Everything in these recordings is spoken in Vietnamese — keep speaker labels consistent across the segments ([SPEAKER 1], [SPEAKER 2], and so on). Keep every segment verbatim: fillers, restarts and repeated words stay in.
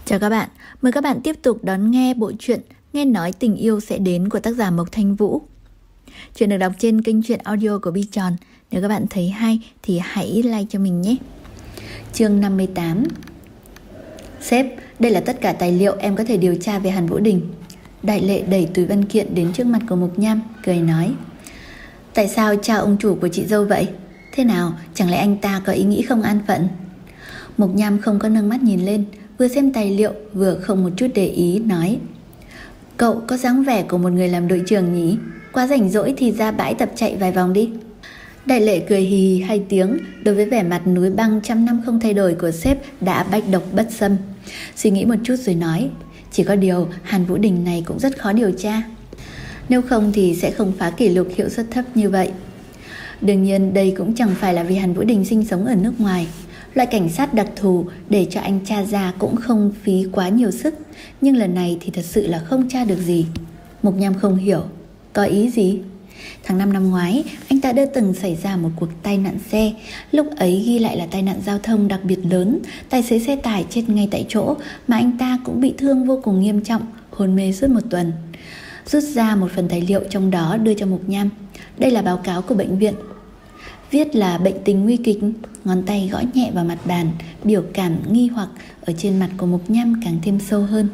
[SPEAKER 1] Chào các bạn, mời các bạn tiếp tục đón nghe bộ truyện Nghe nói tình yêu sẽ đến của tác giả Mộc Thanh Vũ. Chuyện được đọc trên kênh truyện audio của Bi Tròn. Nếu các bạn thấy hay thì hãy like cho mình nhé. Chương năm mươi tám. Sếp, đây là tất cả tài liệu em có thể điều tra về Hàn Vũ Đình. Đại Lệ đẩy túi văn kiện đến trước mặt của Mục Nham, cười nói: Tại sao chào ông chủ của chị dâu vậy? Thế nào, chẳng lẽ anh ta có ý nghĩ không an phận? Mục Nham không có nâng mắt nhìn lên, vừa xem tài liệu vừa không một chút để ý, nói: Cậu có dáng vẻ của một người làm đội trưởng nhỉ? Quá rảnh rỗi thì ra bãi tập chạy vài vòng đi. Đại Lệ cười hì hì hai tiếng, đối với vẻ mặt núi băng trăm năm không thay đổi của sếp đã bách độc bất xâm. Suy nghĩ một chút rồi nói: Chỉ có điều Hàn Vũ Đình này cũng rất khó điều tra. Nếu không thì sẽ không phá kỷ lục hiệu suất thấp như vậy. Đương nhiên đây cũng chẳng phải là vì Hàn Vũ Đình sinh sống ở nước ngoài. Loại cảnh sát đặc thù để cho anh tra ra cũng không phí quá nhiều sức. Nhưng lần này thì thật sự là không tra được gì. Mục Nham không hiểu. Có ý gì? Tháng năm năm ngoái, anh ta đã từng xảy ra một cuộc tai nạn xe. Lúc ấy ghi lại là tai nạn giao thông đặc biệt lớn. Tài xế xe tải chết ngay tại chỗ, mà anh ta cũng bị thương vô cùng nghiêm trọng, hôn mê suốt một tuần. Rút ra một phần tài liệu trong đó đưa cho Mục Nham. Đây là báo cáo của bệnh viện. Viết là bệnh tình nguy kịch. Ngón tay gõ nhẹ vào mặt bàn, biểu cảm nghi hoặc ở trên mặt của Mục Nham càng thêm sâu hơn.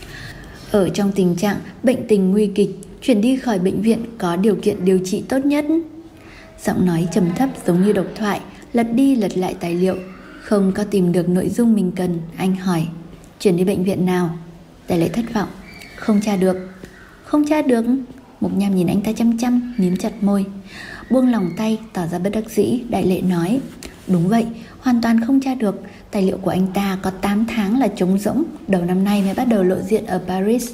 [SPEAKER 1] Ở trong tình trạng bệnh tình nguy kịch, chuyển đi khỏi bệnh viện có điều kiện điều trị tốt nhất. Giọng nói trầm thấp giống như độc thoại, lật đi lật lại tài liệu, không có tìm được nội dung mình cần. Anh hỏi: Chuyển đi bệnh viện nào? Đại Lệ thất vọng: Không tra được. Không tra được? Mục Nham nhìn anh ta chăm chăm, mím chặt môi. Buông lòng tay, tỏ ra bất đắc dĩ. Đại Lệ nói: Đúng vậy, hoàn toàn không tra được. Tài liệu của anh ta có tám tháng là trống rỗng, đầu năm nay mới bắt đầu lộ diện ở Paris.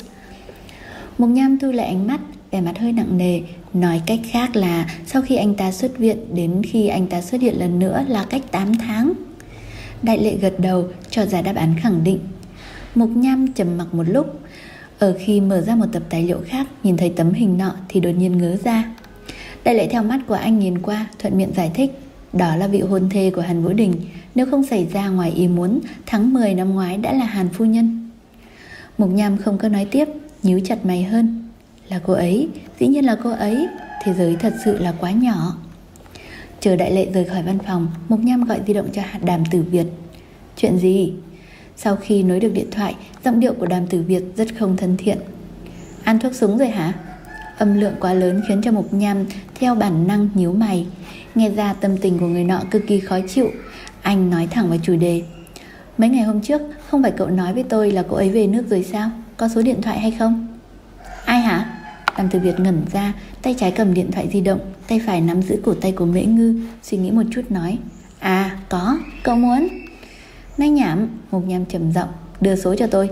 [SPEAKER 1] Mục Nham thu lại ánh mắt, vẻ mặt hơi nặng nề. Nói cách khác là sau khi anh ta xuất viện đến khi anh ta xuất hiện lần nữa là cách tám tháng. Đại Lệ gật đầu, cho ra đáp án khẳng định. Mục Nham trầm mặc một lúc. Ở khi mở ra một tập tài liệu khác, nhìn thấy tấm hình nọ thì đột nhiên ngớ ra. Đại Lệ theo mắt của anh nhìn qua, thuận miệng giải thích: Đó là vị hôn thê của Hàn Vũ Đình. Nếu không xảy ra ngoài ý muốn, tháng mười năm ngoái đã là Hàn phu nhân. Mục Nham không có nói tiếp, nhíu chặt mày hơn. Là cô ấy, dĩ nhiên là cô ấy. Thế giới thật sự là quá nhỏ. Chờ Đại Lệ rời khỏi văn phòng, Mục Nham gọi di động cho Đàm Tử Việt. Chuyện gì? Sau khi nối được điện thoại, giọng điệu của Đàm Tử Việt rất không thân thiện. Ăn thuốc súng rồi hả? Âm lượng quá lớn khiến cho Mục Nham theo bản năng nhíu mày. Nghe ra tâm tình của người nọ cực kỳ khó chịu. Anh nói thẳng vào chủ đề: Mấy ngày hôm trước không phải cậu nói với tôi là cô ấy về nước rồi sao? Có số điện thoại hay không? Ai hả? Đàm Tử Việt ngẩn ra, tay trái cầm điện thoại di động, tay phải nắm giữ cổ tay của Mễ Ngư. Suy nghĩ một chút nói: À có, cậu muốn? Nói nhảm. Mục Nham trầm giọng: Đưa số cho tôi.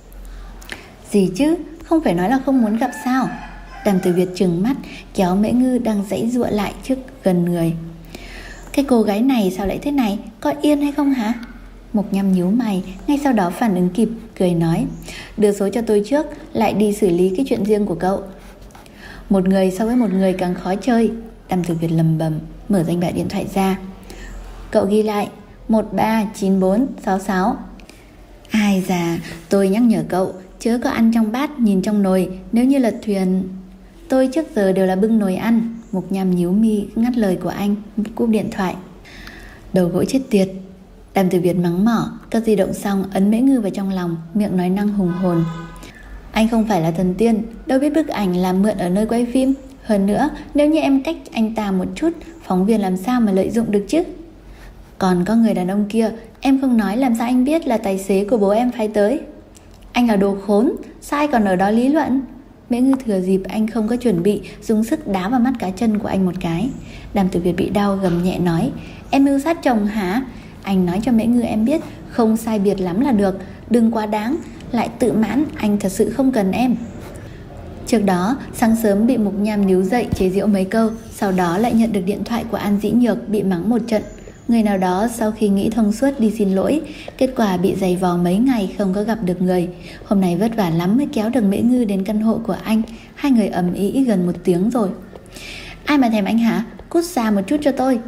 [SPEAKER 1] Gì chứ, không phải nói là không muốn gặp sao? Đàm Tử Việt trừng mắt, kéo Mễ Ngư đang giãy giụa lại trước gần người. Cái cô gái này sao lại thế này, có yên hay không hả? Mục Nham nhíu mày, ngay sau đó phản ứng kịp, cười nói: Đưa số cho tôi trước, lại đi xử lý cái chuyện riêng của cậu. Một người so với một người càng khó chơi. Đàm Tử Việt lầm bầm, mở danh bạ điện thoại ra. Cậu ghi lại: một ba chín bốn sáu sáu. Ai già, tôi nhắc nhở cậu, chớ có ăn trong bát nhìn trong nồi, nếu như lật thuyền. Tôi trước giờ đều là bưng nồi ăn. Mục Nham nhíu mi ngắt lời của anh, cúp điện thoại. Đầu gỗ chết tiệt. Đàm Tử Việt mắng mỏ, cất di động xong ấn Mễ Ngư vào trong lòng, miệng nói năng hùng hồn: Anh không phải là thần tiên, đâu biết bức ảnh làm mượn ở nơi quay phim. Hơn nữa, nếu như em cách anh ta một chút, phóng viên làm sao mà lợi dụng được chứ? Còn có người đàn ông kia, em không nói làm sao anh biết là tài xế của bố em phái tới? Anh là đồ khốn, sai còn ở đó lý luận. Mễ Ngư thừa dịp anh không có chuẩn bị, dùng sức đá vào mắt cá chân của anh một cái. Đàm Tử Việt bị đau gầm nhẹ nói: Em mưu sát chồng hả? Anh nói cho Mễ Ngư em biết, không sai biệt lắm là được, đừng quá đáng, lại tự mãn, anh thật sự không cần em. Trước đó, sáng sớm bị Mục Nham níu dậy chế giễu mấy câu, sau đó lại nhận được điện thoại của An Dĩ Nhược bị mắng một trận. Người nào đó sau khi nghĩ thông suốt đi xin lỗi, kết quả bị giày vò mấy ngày không có gặp được người. Hôm nay vất vả lắm mới kéo được Mễ Ngư đến căn hộ của anh. Hai người ầm ĩ gần một tiếng rồi. Ai mà thèm anh hả? Cút xa một chút cho tôi.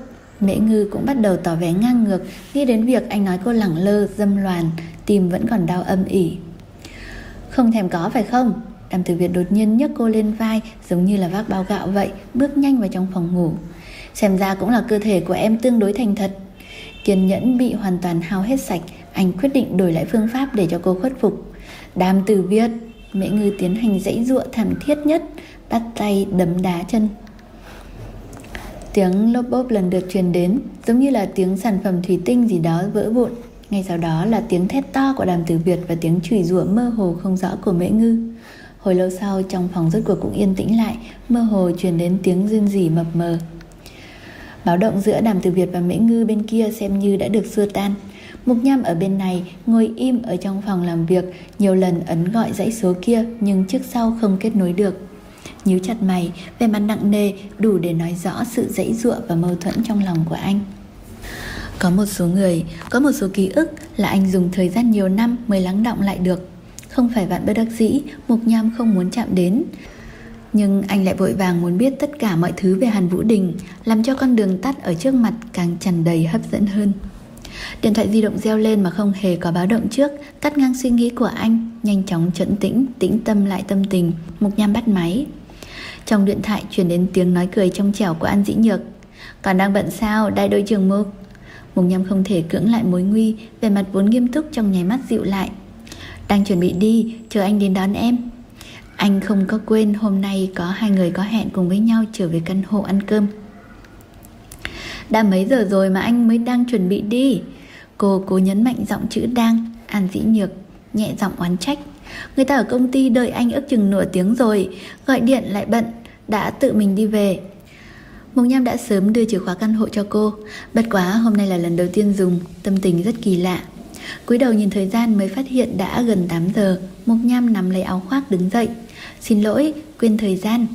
[SPEAKER 1] Mễ Ngư cũng bắt đầu tỏ vẻ ngang ngược, nghĩ đến việc anh nói cô lẳng lơ, dâm loàn, tim vẫn còn đau âm ỉ. Không thèm có phải không? Đàm Tử Việt đột nhiên nhấc cô lên vai, giống như là vác bao gạo vậy, bước nhanh vào trong phòng ngủ. Xem ra cũng là cơ thể của em tương đối thành thật. Kiên nhẫn bị hoàn toàn hao hết sạch, anh quyết định đổi lại phương pháp để cho cô khuất phục. Đàm Tử Việt, Mễ Ngư tiến hành giãy giụa thảm thiết nhất, bắt tay đấm đá chân. Tiếng lốp bốp lần lượt truyền đến, giống như là tiếng sản phẩm thủy tinh gì đó vỡ vụn. Ngay sau đó là tiếng thét to của Đàm Tử Việt và tiếng chửi rủa mơ hồ không rõ của Mễ Ngư. Hồi lâu sau, trong phòng rốt cuộc cũng yên tĩnh lại, mơ hồ truyền đến tiếng rên rỉ mập mờ. Báo động giữa Đàm Tử Việt và Mễ Ngư bên kia xem như đã được xua tan. Mục Nham ở bên này ngồi im ở trong phòng làm việc, nhiều lần ấn gọi dãy số kia nhưng trước sau không kết nối được. Nhíu chặt mày, vẻ mặt nặng nề, đủ để nói rõ sự giãy giụa và mâu thuẫn trong lòng của anh. Có một số người, có một số ký ức là anh dùng thời gian nhiều năm mới lắng đọng lại được. Không phải vạn bất đắc dĩ, Mục Nham không muốn chạm đến, nhưng anh lại vội vàng muốn biết tất cả mọi thứ về Hàn Vũ Đình, làm cho con đường tắt ở trước mặt càng tràn đầy hấp dẫn hơn. Điện thoại di động reo lên mà không hề có báo động trước, cắt ngang suy nghĩ của anh. Nhanh chóng trấn tĩnh, tĩnh tâm lại tâm tình, Mục Nham bắt máy. Trong điện thoại truyền đến tiếng nói cười trong trẻo của An Dĩ Nhược. Còn đang bận sao, đại đội trưởng Mục? Mục Nham không thể cưỡng lại mối nguy, vẻ mặt vốn nghiêm túc trong nháy mắt dịu lại. Đang chuẩn bị đi, chờ anh đến đón em. Anh không có quên hôm nay có hai người có hẹn cùng với nhau trở về căn hộ ăn cơm. Đã mấy giờ rồi mà anh mới đang chuẩn bị đi? Cô cố nhấn mạnh giọng chữ đang. An Dĩ Nhược nhẹ giọng oán trách. Người ta ở công ty đợi anh ước chừng nửa tiếng rồi, gọi điện lại bận, đã tự mình đi về. Mục Nham đã sớm đưa chìa khóa căn hộ cho cô, bất quá hôm nay là lần đầu tiên dùng, tâm tình rất kỳ lạ. Cúi đầu nhìn thời gian mới phát hiện đã gần tám giờ. Mục Nham nắm lấy áo khoác đứng dậy. Xin lỗi, quên thời gian.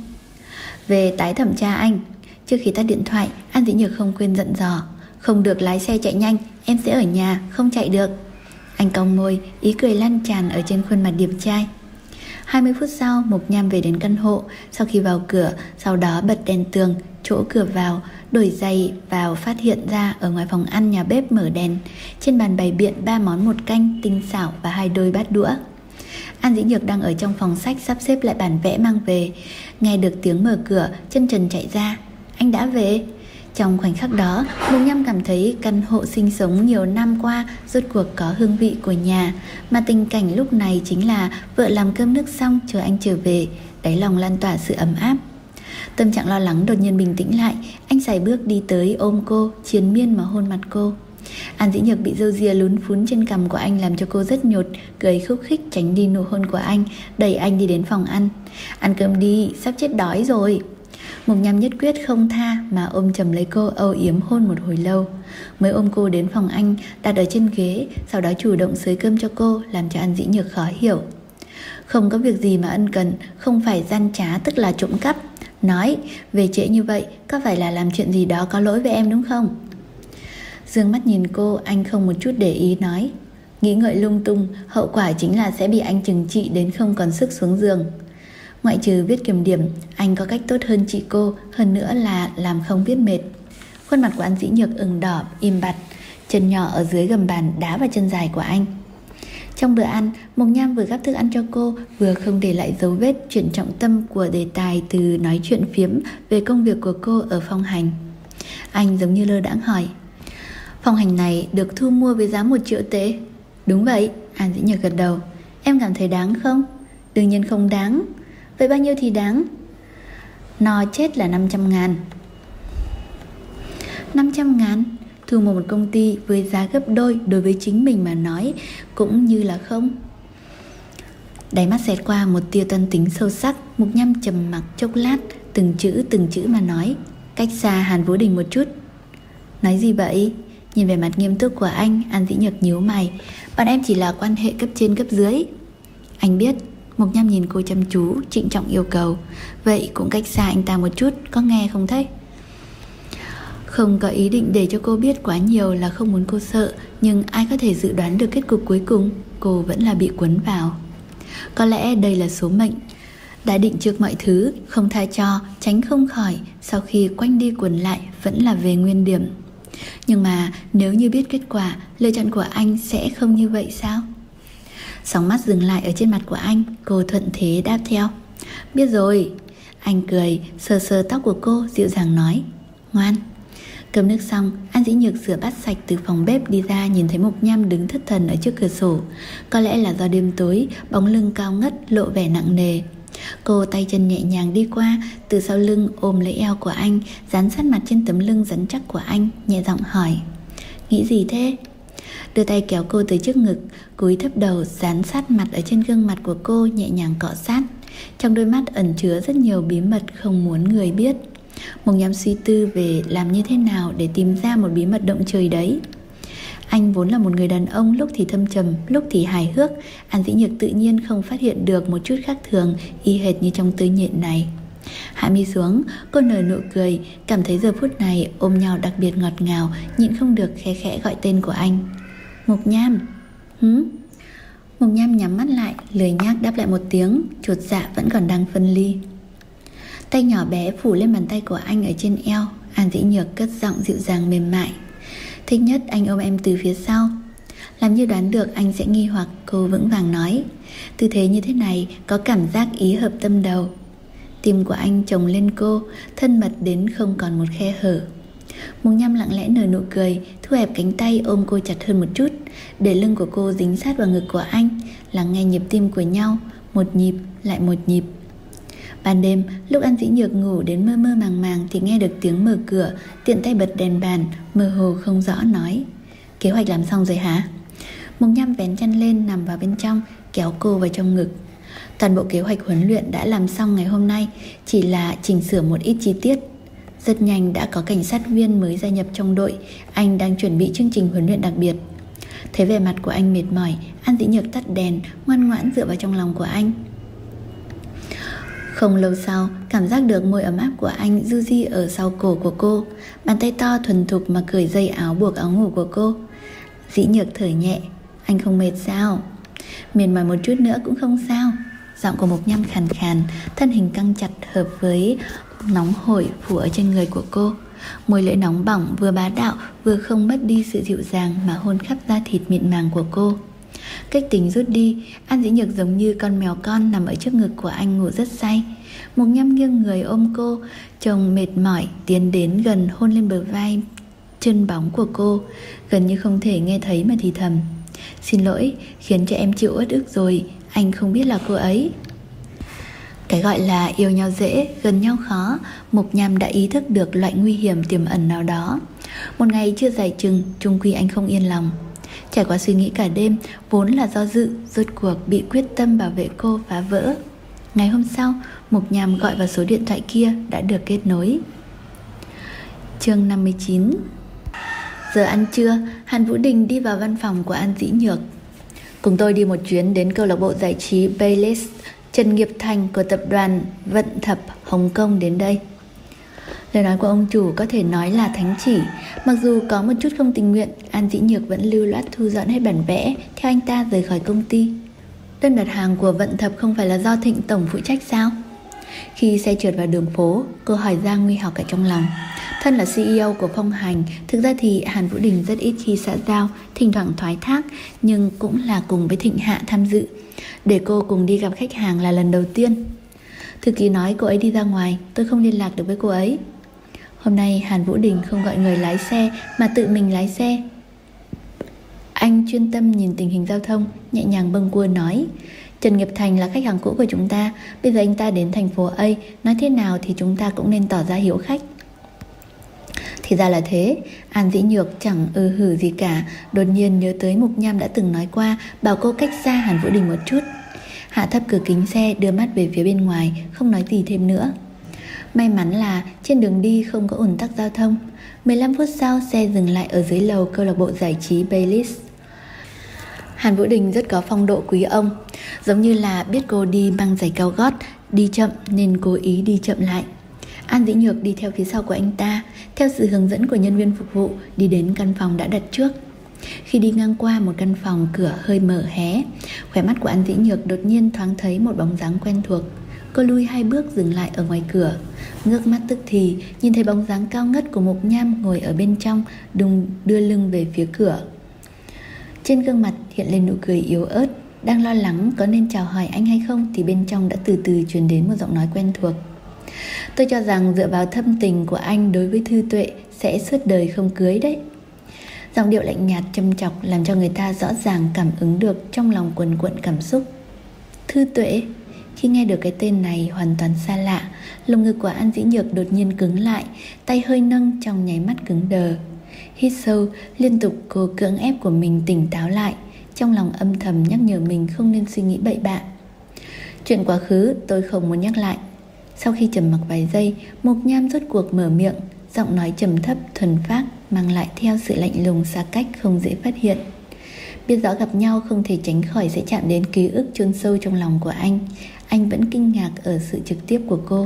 [SPEAKER 1] Về tái thẩm tra anh. Trước khi tắt điện thoại, An Dĩ Nhược không quên dặn dò. Không được lái xe chạy nhanh, em sẽ ở nhà, không chạy được. Anh cong môi, ý cười lan tràn ở trên khuôn mặt điệp trai. Hai mươi phút sau, Mục Nham về đến căn hộ. Sau khi vào cửa, sau đó bật đèn tường, chỗ cửa vào, đổi giày vào, phát hiện ra ở ngoài phòng ăn nhà bếp mở đèn. Trên bàn bày biện ba món một canh tinh xảo và hai đôi bát đũa. An Dĩ Nhược đang ở trong phòng sách sắp xếp lại bản vẽ mang về. Nghe được tiếng mở cửa, chân trần chạy ra. Anh đã về. Trong khoảnh khắc đó, Mục Nham cảm thấy căn hộ sinh sống nhiều năm qua rốt cuộc có hương vị của nhà. Mà tình cảnh lúc này chính là vợ làm cơm nước xong chờ anh trở về, đáy lòng lan tỏa sự ấm áp. Tâm trạng lo lắng đột nhiên bình tĩnh lại. Anh sải bước đi tới ôm cô, triền miên mà hôn mặt cô. An Dĩ Nhược bị râu ria lún phún trên cằm của anh làm cho cô rất nhột, cười khúc khích tránh đi nụ hôn của anh, đẩy anh đi đến phòng ăn. Ăn cơm đi, sắp chết đói rồi. Mục Nham nhất quyết không tha mà ôm chầm lấy cô, âu yếm hôn một hồi lâu. Mới ôm cô đến phòng anh, đặt ở trên ghế, sau đó chủ động xới cơm cho cô, làm cho An Dĩ Nhược khó hiểu. Không có việc gì mà ân cần, không phải gian trá tức là trộm cắp. Nói, về trễ như vậy, có phải là làm chuyện gì đó có lỗi với em đúng không? Dương mắt nhìn cô, anh không một chút để ý nói. Nghĩ ngợi lung tung, hậu quả chính là sẽ bị anh trừng trị đến không còn sức xuống giường. Ngoại trừ viết kiểm điểm, anh có cách tốt hơn chị cô, hơn nữa là làm không biết mệt. Khuôn mặt của An Dĩ Nhược ửng đỏ, im bặt, chân nhỏ ở dưới gầm bàn đá vào chân dài của anh. Trong bữa ăn, Mục Nham vừa gắp thức ăn cho cô, vừa không để lại dấu vết chuyển trọng tâm của đề tài từ nói chuyện phiếm về công việc của cô ở Phong Hành. Anh giống như lơ đãng hỏi. Phong Hành này được thu mua với giá một triệu tệ. Đúng vậy, An Dĩ Nhược gật đầu. Em cảm thấy đáng không? Đương nhiên không đáng. Vậy bao nhiêu thì đáng? No chết là năm trăm ngàn. năm trăm ngàn? Thu mua một công ty với giá gấp đôi đối với chính mình mà nói cũng như là không. Đáy mắt xẹt qua một tia toan tính sâu sắc. Mục Nham trầm mặc chốc lát, từng chữ từng chữ mà nói. Cách xa Hàn Vũ Đình một chút. Nói gì vậy? Nhìn vẻ mặt nghiêm túc của anh, An Dĩ Nhược nhíu mày. Bọn em chỉ là quan hệ cấp trên cấp dưới. Anh biết. Mục Nham nhìn cô chăm chú, trịnh trọng yêu cầu. Vậy cũng cách xa anh ta một chút, có nghe không thế? Không có ý định để cho cô biết quá nhiều là không muốn cô sợ, nhưng ai có thể dự đoán được kết cục cuối cùng? Cô vẫn là bị cuốn vào. Có lẽ đây là số mệnh. Đã định trước mọi thứ, không tha cho, tránh không khỏi, sau khi quanh đi quẩn lại vẫn là về nguyên điểm. Nhưng mà nếu như biết kết quả, lựa chọn của anh sẽ không như vậy sao? Sóng mắt dừng lại ở trên mặt của anh, cô thuận thế đáp theo. Biết rồi. Anh cười, sờ sờ tóc của cô, dịu dàng nói. Ngoan. Cơm nước xong, An Dĩ Nhược rửa bát sạch từ phòng bếp đi ra, nhìn thấy Mộc Nham đứng thất thần ở trước cửa sổ. Có lẽ là do đêm tối, bóng lưng cao ngất lộ vẻ nặng nề. Cô tay chân nhẹ nhàng đi qua, từ sau lưng ôm lấy eo của anh, dán sát mặt trên tấm lưng rắn chắc của anh, nhẹ giọng hỏi. Nghĩ gì thế? Đưa tay kéo cô tới trước ngực, cúi thấp đầu dán sát mặt ở trên gương mặt của cô, nhẹ nhàng cọ sát. Trong đôi mắt ẩn chứa rất nhiều bí mật không muốn người biết. Mộc Nham suy tư về làm như thế nào để tìm ra một bí mật động trời đấy. Anh vốn là một người đàn ông lúc thì thâm trầm, lúc thì hài hước. An Dĩ Nhược tự nhiên không phát hiện được một chút khác thường, y hệt như trong tư nhện này. Hạ mi xuống, cô nở nụ cười, cảm thấy giờ phút này ôm nhau đặc biệt ngọt ngào, nhịn không được khẽ khẽ gọi tên của anh. Mộc Nham. Hứ? Mộc Nham nhắm mắt lại, lười nhác đáp lại một tiếng, chột dạ vẫn còn đang phân ly. Tay nhỏ bé phủ lên bàn tay của anh ở trên eo. An Dĩ Nhược cất giọng dịu dàng mềm mại. Thích nhất anh ôm em từ phía sau. Làm như đoán được anh sẽ nghi hoặc, cô vững vàng nói. Tư thế như thế này có cảm giác ý hợp tâm đầu. Tim của anh chồng lên cô, thân mật đến không còn một khe hở. Mộc Nham lặng lẽ nở nụ cười, thu hẹp cánh tay ôm cô chặt hơn một chút, để lưng của cô dính sát vào ngực của anh, lắng nghe nhịp tim của nhau, một nhịp lại một nhịp. Ban đêm, lúc An Dĩ Nhược ngủ đến mơ mơ màng màng thì nghe được tiếng mở cửa, tiện tay bật đèn bàn, mơ hồ không rõ nói. Kế hoạch làm xong rồi hả? Mộc Nham vén chăn lên nằm vào bên trong, kéo cô vào trong ngực. Toàn bộ kế hoạch huấn luyện đã làm xong ngày hôm nay, chỉ là chỉnh sửa một ít chi tiết. Rất nhanh đã có cảnh sát viên mới gia nhập trong đội, anh đang chuẩn bị chương trình huấn luyện đặc biệt. Thấy vẻ mặt của anh mệt mỏi, An Dĩ Nhược tắt đèn, ngoan ngoãn dựa vào trong lòng của anh. Không lâu sau, cảm giác được môi ấm áp của anh du di ở sau cổ của cô. Bàn tay to thuần thục mà cởi dây áo buộc áo ngủ của cô. Dĩ Nhược thở nhẹ. Anh không mệt sao? Mệt mỏi một chút nữa cũng không sao. Giọng của Mộc Nham khàn khàn, thân hình căng chặt hợp với nóng hổi phủ ở trên người của cô. Môi lưỡi nóng bỏng vừa bá đạo vừa không mất đi sự dịu dàng mà hôn khắp da thịt mịn màng của cô. Cách tính rút đi, An Dĩ Nhược giống như con mèo con nằm ở trước ngực của anh ngủ rất say. Mộc Nham nghiêng người ôm cô, chồng mệt mỏi tiến đến gần hôn lên bờ vai chân bóng của cô, gần như không thể nghe thấy mà thì thầm. Xin lỗi, khiến cho em chịu uất ức rồi, anh không biết là cô ấy. Cái gọi là yêu nhau dễ, gần nhau khó, Mộc Nham đã ý thức được loại nguy hiểm tiềm ẩn nào đó. Một ngày chưa dài chừng, chung quy anh không yên lòng. Trải qua suy nghĩ cả đêm, vốn là do dự, rốt cuộc bị quyết tâm bảo vệ cô phá vỡ. Ngày hôm sau, Mộc Nham gọi vào số điện thoại kia đã được kết nối. Chương năm mươi chín. Giờ ăn trưa, Hàn Vũ Đình đi vào văn phòng của An Dĩ Nhược. Cùng tôi đi một chuyến đến câu lạc bộ giải trí Baylis. Trần Nghiệp Thành của tập đoàn Vận Thập Hồng Kông đến đây. Lời nói của ông chủ có thể nói là thánh chỉ. Mặc dù có một chút không tình nguyện, An Dĩ Nhược vẫn lưu loát thu dọn hết bản vẽ, theo anh ta rời khỏi công ty. Đơn đặt hàng của Vận Thập không phải là do Thịnh Tổng phụ trách sao? Khi xe trượt vào đường phố, cô hỏi ra nguy học ở trong lòng. Thân là xê e ô của Phong Hành, thực ra thì Hàn Vũ Đình rất ít khi xã giao, thỉnh thoảng thoái thác, nhưng cũng là cùng với Thịnh Hạ tham dự. Để cô cùng đi gặp khách hàng là lần đầu tiên. Thư ký nói cô ấy đi ra ngoài, tôi không liên lạc được với cô ấy. Hôm nay Hàn Vũ Đình không gọi người lái xe mà tự mình lái xe. Anh chuyên tâm nhìn tình hình giao thông, nhẹ nhàng bâng quơ nói: Trần Nghiệp Thành là khách hàng cũ của chúng ta, bây giờ anh ta đến thành phố A, nói thế nào thì chúng ta cũng nên tỏ ra hiếu khách. Thì ra là thế. An Dĩ Nhược chẳng ư hử gì cả, đột nhiên nhớ tới Mộc Nham đã từng nói qua, bảo cô cách xa Hàn Vũ Đình một chút. Hạ thấp cửa kính xe, đưa mắt về phía bên ngoài, không nói gì thêm nữa. May mắn là trên đường đi không có ùn tắc giao thông. mười lăm phút sau, xe dừng lại ở dưới lầu câu lạc bộ giải trí Baylis. Hàn Vũ Đình rất có phong độ quý ông, giống như là biết cô đi băng giày cao gót, đi chậm nên cố ý đi chậm lại. An Dĩ Nhược đi theo phía sau của anh ta, theo sự hướng dẫn của nhân viên phục vụ, đi đến căn phòng đã đặt trước. Khi đi ngang qua một căn phòng, cửa hơi mở hé, khóe mắt của An Dĩ Nhược đột nhiên thoáng thấy một bóng dáng quen thuộc. Cô lui hai bước dừng lại ở ngoài cửa, ngước mắt tức thì nhìn thấy bóng dáng cao ngất của Mục Nham ngồi ở bên trong, đùng đưa lưng về phía cửa. Trên gương mặt hiện lên nụ cười yếu ớt. Đang lo lắng có nên chào hỏi anh hay không thì bên trong đã từ từ truyền đến một giọng nói quen thuộc. Tôi cho rằng dựa vào thâm tình của anh đối với Thư Tuệ sẽ suốt đời không cưới đấy. Giọng điệu lạnh nhạt châm chọc làm cho người ta rõ ràng cảm ứng được trong lòng quần quận cảm xúc. Thư Tuệ. Khi nghe được cái tên này hoàn toàn xa lạ, lồng ngực của An Dĩ Nhược đột nhiên cứng lại, tay hơi nâng trong nháy mắt cứng đờ. Hít sâu, liên tục cô cưỡng ép của mình tỉnh táo lại, trong lòng âm thầm nhắc nhở mình không nên suy nghĩ bậy bạ. Chuyện quá khứ tôi không muốn nhắc lại. Sau khi trầm mặc vài giây, Mục Nham rốt cuộc mở miệng, giọng nói trầm thấp thuần phác mang lại theo sự lạnh lùng xa cách không dễ phát hiện. Biết rõ gặp nhau không thể tránh khỏi sẽ chạm đến ký ức chôn sâu trong lòng của anh. Anh vẫn kinh ngạc ở sự trực tiếp của cô.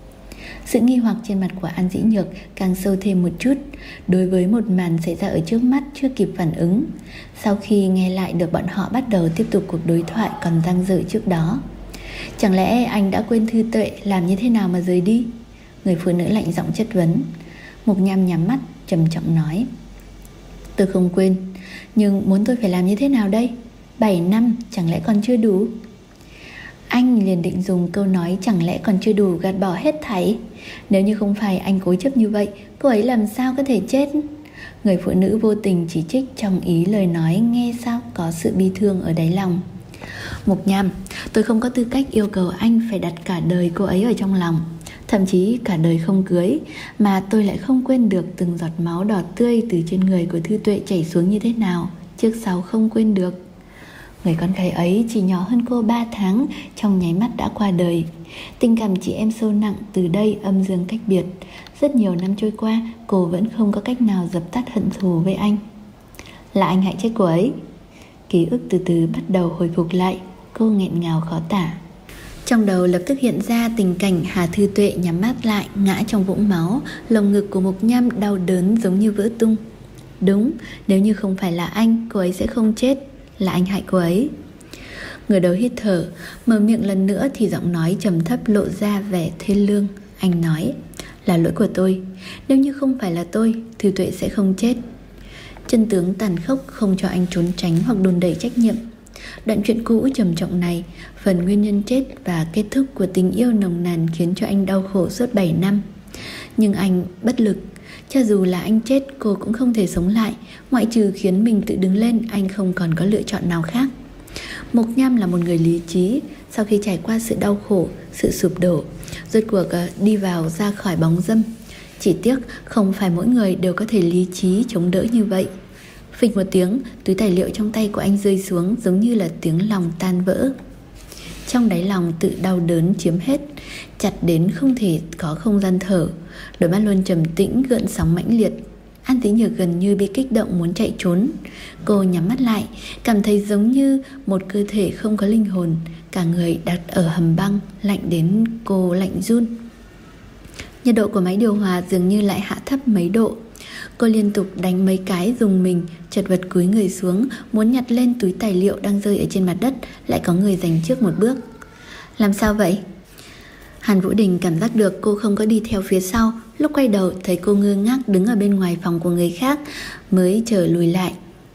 [SPEAKER 1] Sự nghi hoặc trên mặt của An Dĩ Nhược càng sâu thêm một chút đối với một màn xảy ra ở trước mắt chưa kịp phản ứng. Sau khi nghe lại được bọn họ bắt đầu tiếp tục cuộc đối thoại còn dang dở trước đó. Chẳng lẽ anh đã quên Thư Tuệ làm như thế nào mà rời đi? Người phụ nữ lạnh giọng chất vấn. Mục Nham nhắm mắt trầm trọng nói: Tôi không quên, nhưng muốn tôi phải làm như thế nào đây? Bảy năm chẳng lẽ còn chưa đủ? Anh liền định dùng câu nói chẳng lẽ còn chưa đủ gạt bỏ hết thảy. Nếu như không phải anh cố chấp như vậy, cô ấy làm sao có thể chết? Người phụ nữ vô tình chỉ trích trong ý lời nói nghe sao có sự bi thương ở đáy lòng. Mục Nham, tôi không có tư cách yêu cầu anh phải đặt cả đời cô ấy ở trong lòng, thậm chí cả đời không cưới. Mà tôi lại không quên được từng giọt máu đỏ tươi từ trên người của Thư Tuệ chảy xuống như thế nào. Trước sau không quên được. Người con gái ấy chỉ nhỏ hơn cô ba tháng, trong nháy mắt đã qua đời. Tình cảm chị em sâu nặng, từ đây âm dương cách biệt. Rất nhiều năm trôi qua, cô vẫn không có cách nào dập tắt hận thù với anh. Là anh hại chết cô ấy. Ký ức từ từ bắt đầu hồi phục lại. Cô nghẹn ngào khó tả. Trong đầu lập tức hiện ra tình cảnh Hà Thư Tuệ nhắm mắt lại, ngã trong vũng máu. Lồng ngực của Mục Nham đau đớn giống như vỡ tung. Đúng, nếu như không phải là anh, cô ấy sẽ không chết. Là anh hại cô ấy. Người đầu hít thở, mở miệng lần nữa thì giọng nói trầm thấp lộ ra vẻ thê lương. Anh nói: Là lỗi của tôi. Nếu như không phải là tôi, Thư Tuệ sẽ không chết. Chân tướng tàn khốc không cho anh trốn tránh hoặc đùn đẩy trách nhiệm. Đoạn chuyện cũ trầm trọng này, phần nguyên nhân chết và kết thúc của tình yêu nồng nàn khiến cho anh đau khổ suốt bảy năm. Nhưng anh bất lực. Cho dù là anh chết, cô cũng không thể sống lại. Ngoại trừ khiến mình tự đứng lên, anh không còn có lựa chọn nào khác. Mục Nham là một người lý trí. Sau khi trải qua sự đau khổ, sự sụp đổ, rốt cuộc đi vào ra khỏi bóng dâm. Chỉ tiếc không phải mỗi người đều có thể lý trí chống đỡ như vậy. Phịch một tiếng, túi tài liệu trong tay của anh rơi xuống, giống như là tiếng lòng tan vỡ. Trong đáy lòng tự đau đớn chiếm hết, chặt đến không thể có không gian thở. Đôi mắt luôn trầm tĩnh gợn sóng mãnh liệt. An Dĩ Nhược gần như bị kích động muốn chạy trốn. Cô nhắm mắt lại, cảm thấy giống như một cơ thể không có linh hồn, cả người đặt ở hầm băng, lạnh đến cô lạnh run. Nhiệt độ của máy điều hòa dường như lại hạ thấp mấy độ. Cô liên tục đánh mấy cái dùng mình, chật vật cúi người xuống, muốn nhặt lên túi tài liệu đang rơi ở trên mặt đất. Lại có người giành trước một bước. Làm sao vậy? Hàn Vũ Đình cảm giác được cô không có đi theo phía sau. Lúc quay đầu thấy cô ngơ ngác đứng ở bên ngoài phòng của người khác, mới chờ lùi lại.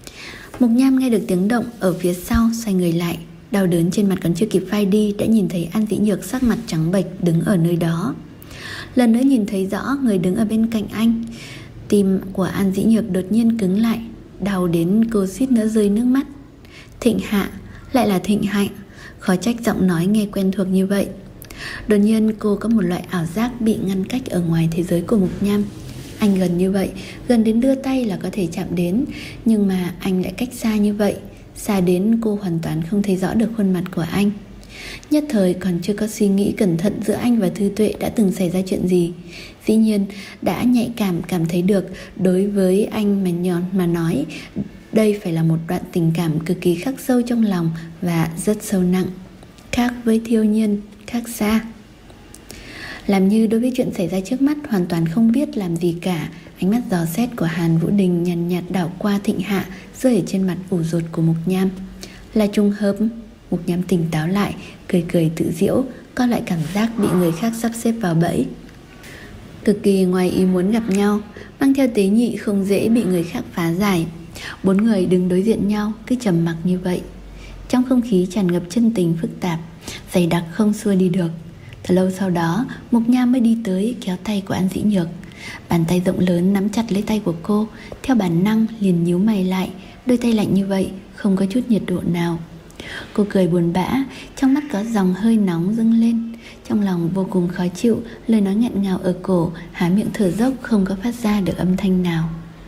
[SPEAKER 1] Mục Nham nghe được tiếng động ở phía sau, xoay người lại. Đau đớn trên mặt còn chưa kịp phai đi, đã nhìn thấy An Dĩ Nhược sắc mặt trắng bệch đứng ở nơi đó. Lần nữa nhìn thấy rõ người đứng ở bên cạnh anh. Tim của An Dĩ Nhược đột nhiên cứng lại, đau đến cô suýt nữa rơi nước mắt. Thịnh Hạ, lại là Thịnh Hạ. Khó trách giọng nói nghe quen thuộc như vậy. Đột nhiên cô có một loại ảo giác bị ngăn cách ở ngoài thế giới của Mục Nham. Anh gần như vậy, gần đến đưa tay là có thể chạm đến. Nhưng mà anh lại cách xa như vậy, xa đến cô hoàn toàn không thấy rõ được khuôn mặt của anh. Nhất thời còn chưa có suy nghĩ cẩn thận giữa anh và Thư Tuệ đã từng xảy ra chuyện gì. Dĩ nhiên đã nhạy cảm cảm thấy được đối với anh mà nhòn mà nói, đây phải là một đoạn tình cảm cực kỳ khắc sâu trong lòng và rất sâu nặng. Khác với Thiêu Nhiên, khác xa. Làm như đối với chuyện xảy ra trước mắt hoàn toàn không biết làm gì cả. Ánh mắt dò xét của Hàn Vũ Đình nhàn nhạt đảo qua Thịnh Hạ, rơi ở trên mặt ủ rột của Mục Nham. Là trùng hợp. Mục Nham tỉnh táo lại, cười cười tự giễu, có loại cảm giác bị người khác sắp xếp vào bẫy. Cực kỳ ngoài ý muốn gặp nhau, mang theo tế nhị không dễ bị người khác phá giải. Bốn người đứng đối diện nhau, cứ trầm mặc như vậy. Trong không khí tràn ngập chân tình phức tạp, dày đặc không xua đi được. Thật lâu sau đó, Mục Nham mới đi tới kéo tay của An Dĩ Nhược. Bàn tay rộng lớn nắm chặt lấy tay của cô, theo bản năng liền nhíu mày lại. Đôi tay lạnh như vậy, không có chút nhiệt độ nào. Cô cười buồn bã, trong mắt có dòng hơi nóng dâng lên. Trong lòng vô cùng khó chịu, lời nói nghẹn ngào ở cổ, há miệng thở dốc không có phát ra được âm thanh nào.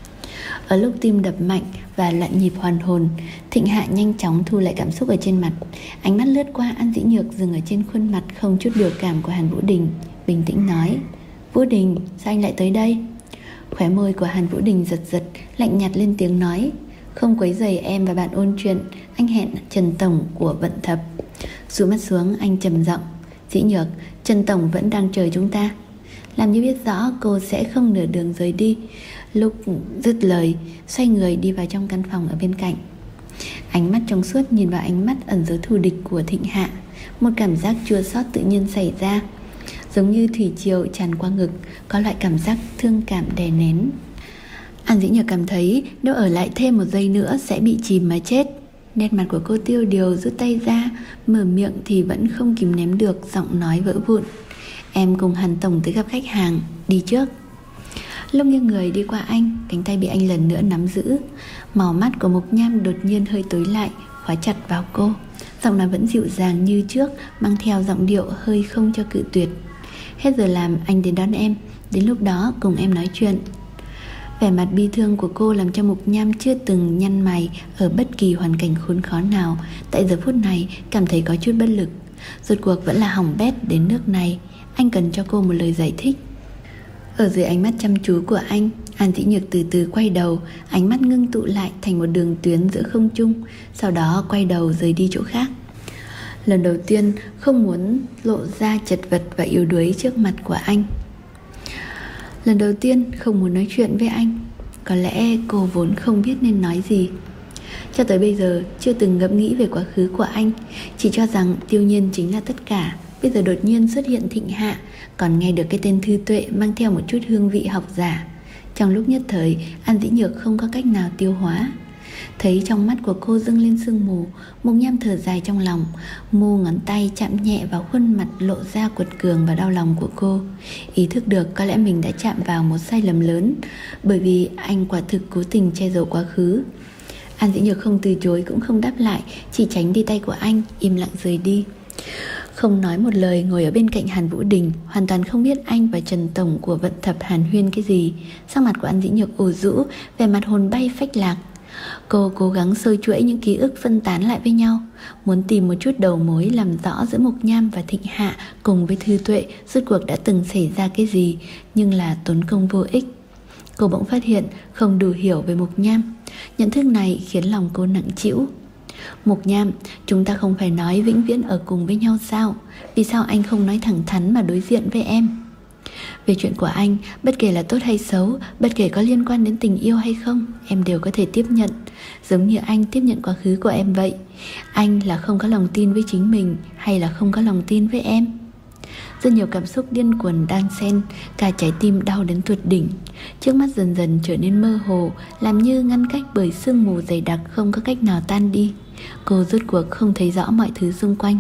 [SPEAKER 1] Ở lúc tim đập mạnh và loạn nhịp hoàn hồn, Thịnh Hạ nhanh chóng thu lại cảm xúc ở trên mặt. Ánh mắt lướt qua An Dĩ Nhược, dừng ở trên khuôn mặt không chút biểu cảm của Hàn Vũ Đình, bình tĩnh nói: Vũ Đình, sao anh lại tới đây? Khóe môi của Hàn Vũ Đình giật giật, lạnh nhạt lên tiếng nói: Không quấy rầy em và bạn ôn chuyện, anh hẹn Trần Tổng của Vận Thập. Dụ mắt xuống, anh trầm giọng: Dĩ Nhược, Trần Tổng vẫn đang chờ chúng ta. Làm như biết rõ cô sẽ không nửa đường rời đi, lúc dứt lời, xoay người đi vào trong căn phòng ở bên cạnh. Ánh mắt trong suốt nhìn vào ánh mắt ẩn dấu thù địch của Thịnh Hạ. Một cảm giác chua xót tự nhiên xảy ra, giống như thủy triều tràn qua ngực, có loại cảm giác thương cảm đè nén. An Dĩ Nhược cảm thấy nếu ở lại thêm một giây nữa sẽ bị chìm mà chết. Nét mặt của cô tiêu điều, rút tay ra, mở miệng thì vẫn không kìm nén được, giọng nói vỡ vụn: Em cùng Hàn Tổng tới gặp khách hàng, đi trước. Lúc như người đi qua anh, cánh tay bị anh lần nữa nắm giữ. Màu mắt của Mục Nham đột nhiên hơi tối lại, khóa chặt vào cô. Giọng nói vẫn dịu dàng như trước, mang theo giọng điệu hơi không cho cự tuyệt: Hết giờ làm anh đến đón em, đến lúc đó cùng em nói chuyện. Vẻ mặt bi thương của cô làm cho Mục Nham chưa từng nhăn mày ở bất kỳ hoàn cảnh khốn khó nào, tại giờ phút này cảm thấy có chút bất lực. Rốt cuộc vẫn là hỏng bét đến nước này, anh cần cho cô một lời giải thích. Ở dưới ánh mắt chăm chú của anh, An Dĩ Nhược từ từ quay đầu, ánh mắt ngưng tụ lại thành một đường tuyến giữa không trung, sau đó quay đầu rời đi chỗ khác. Lần đầu tiên không muốn lộ ra chật vật và yếu đuối trước mặt của anh. Lần đầu tiên không muốn nói chuyện với anh. Có lẽ cô vốn không biết nên nói gì. Cho tới bây giờ chưa từng ngẫm nghĩ về quá khứ của anh, chỉ cho rằng Tiêu Nhiên chính là tất cả. Bây giờ đột nhiên xuất hiện Thịnh Hạ, còn nghe được cái tên Thư Tuệ mang theo một chút hương vị học giả. Trong lúc nhất thời, An Dĩ Nhược không có cách nào tiêu hóa. Thấy trong mắt của cô dâng lên sương mù, Mục Nham thở dài trong lòng, mu ngón tay chạm nhẹ vào khuôn mặt lộ ra quật cường và đau lòng của cô. Ý thức được có lẽ mình đã chạm vào một sai lầm lớn, bởi vì anh quả thực cố tình che giấu quá khứ. An Dĩ Nhược không từ chối cũng không đáp lại, chỉ tránh đi tay của anh, im lặng rời đi. Không nói một lời ngồi ở bên cạnh Hàn Vũ Đình, hoàn toàn không biết anh và Trần Tổng của Vận Thập hàn huyên cái gì. Sắc mặt của An Dĩ Nhược ủ rũ, vẻ mặt hồn bay phách lạc. Cô cố gắng xơi chuỗi những ký ức phân tán lại với nhau, muốn tìm một chút đầu mối làm rõ giữa Mục Nham và Thịnh Hạ cùng với Thư Tuệ rốt cuộc đã từng xảy ra cái gì, nhưng là tốn công vô ích. Cô bỗng phát hiện không đủ hiểu về Mục Nham. Nhận thức này khiến lòng cô nặng trĩu. Mục Nham, chúng ta không phải nói vĩnh viễn ở cùng với nhau sao? Vì sao anh không nói thẳng thắn mà đối diện với em? Về chuyện của anh, bất kể là tốt hay xấu, bất kể có liên quan đến tình yêu hay không, em đều có thể tiếp nhận, giống như anh tiếp nhận quá khứ của em vậy. Anh là không có lòng tin với chính mình, hay là không có lòng tin với em? Rất nhiều cảm xúc điên cuồng đan xen, cả trái tim đau đến tột đỉnh. Trước mắt dần dần trở nên mơ hồ, làm như ngăn cách bởi sương mù dày đặc không có cách nào tan đi. Cô rốt cuộc không thấy rõ mọi thứ xung quanh.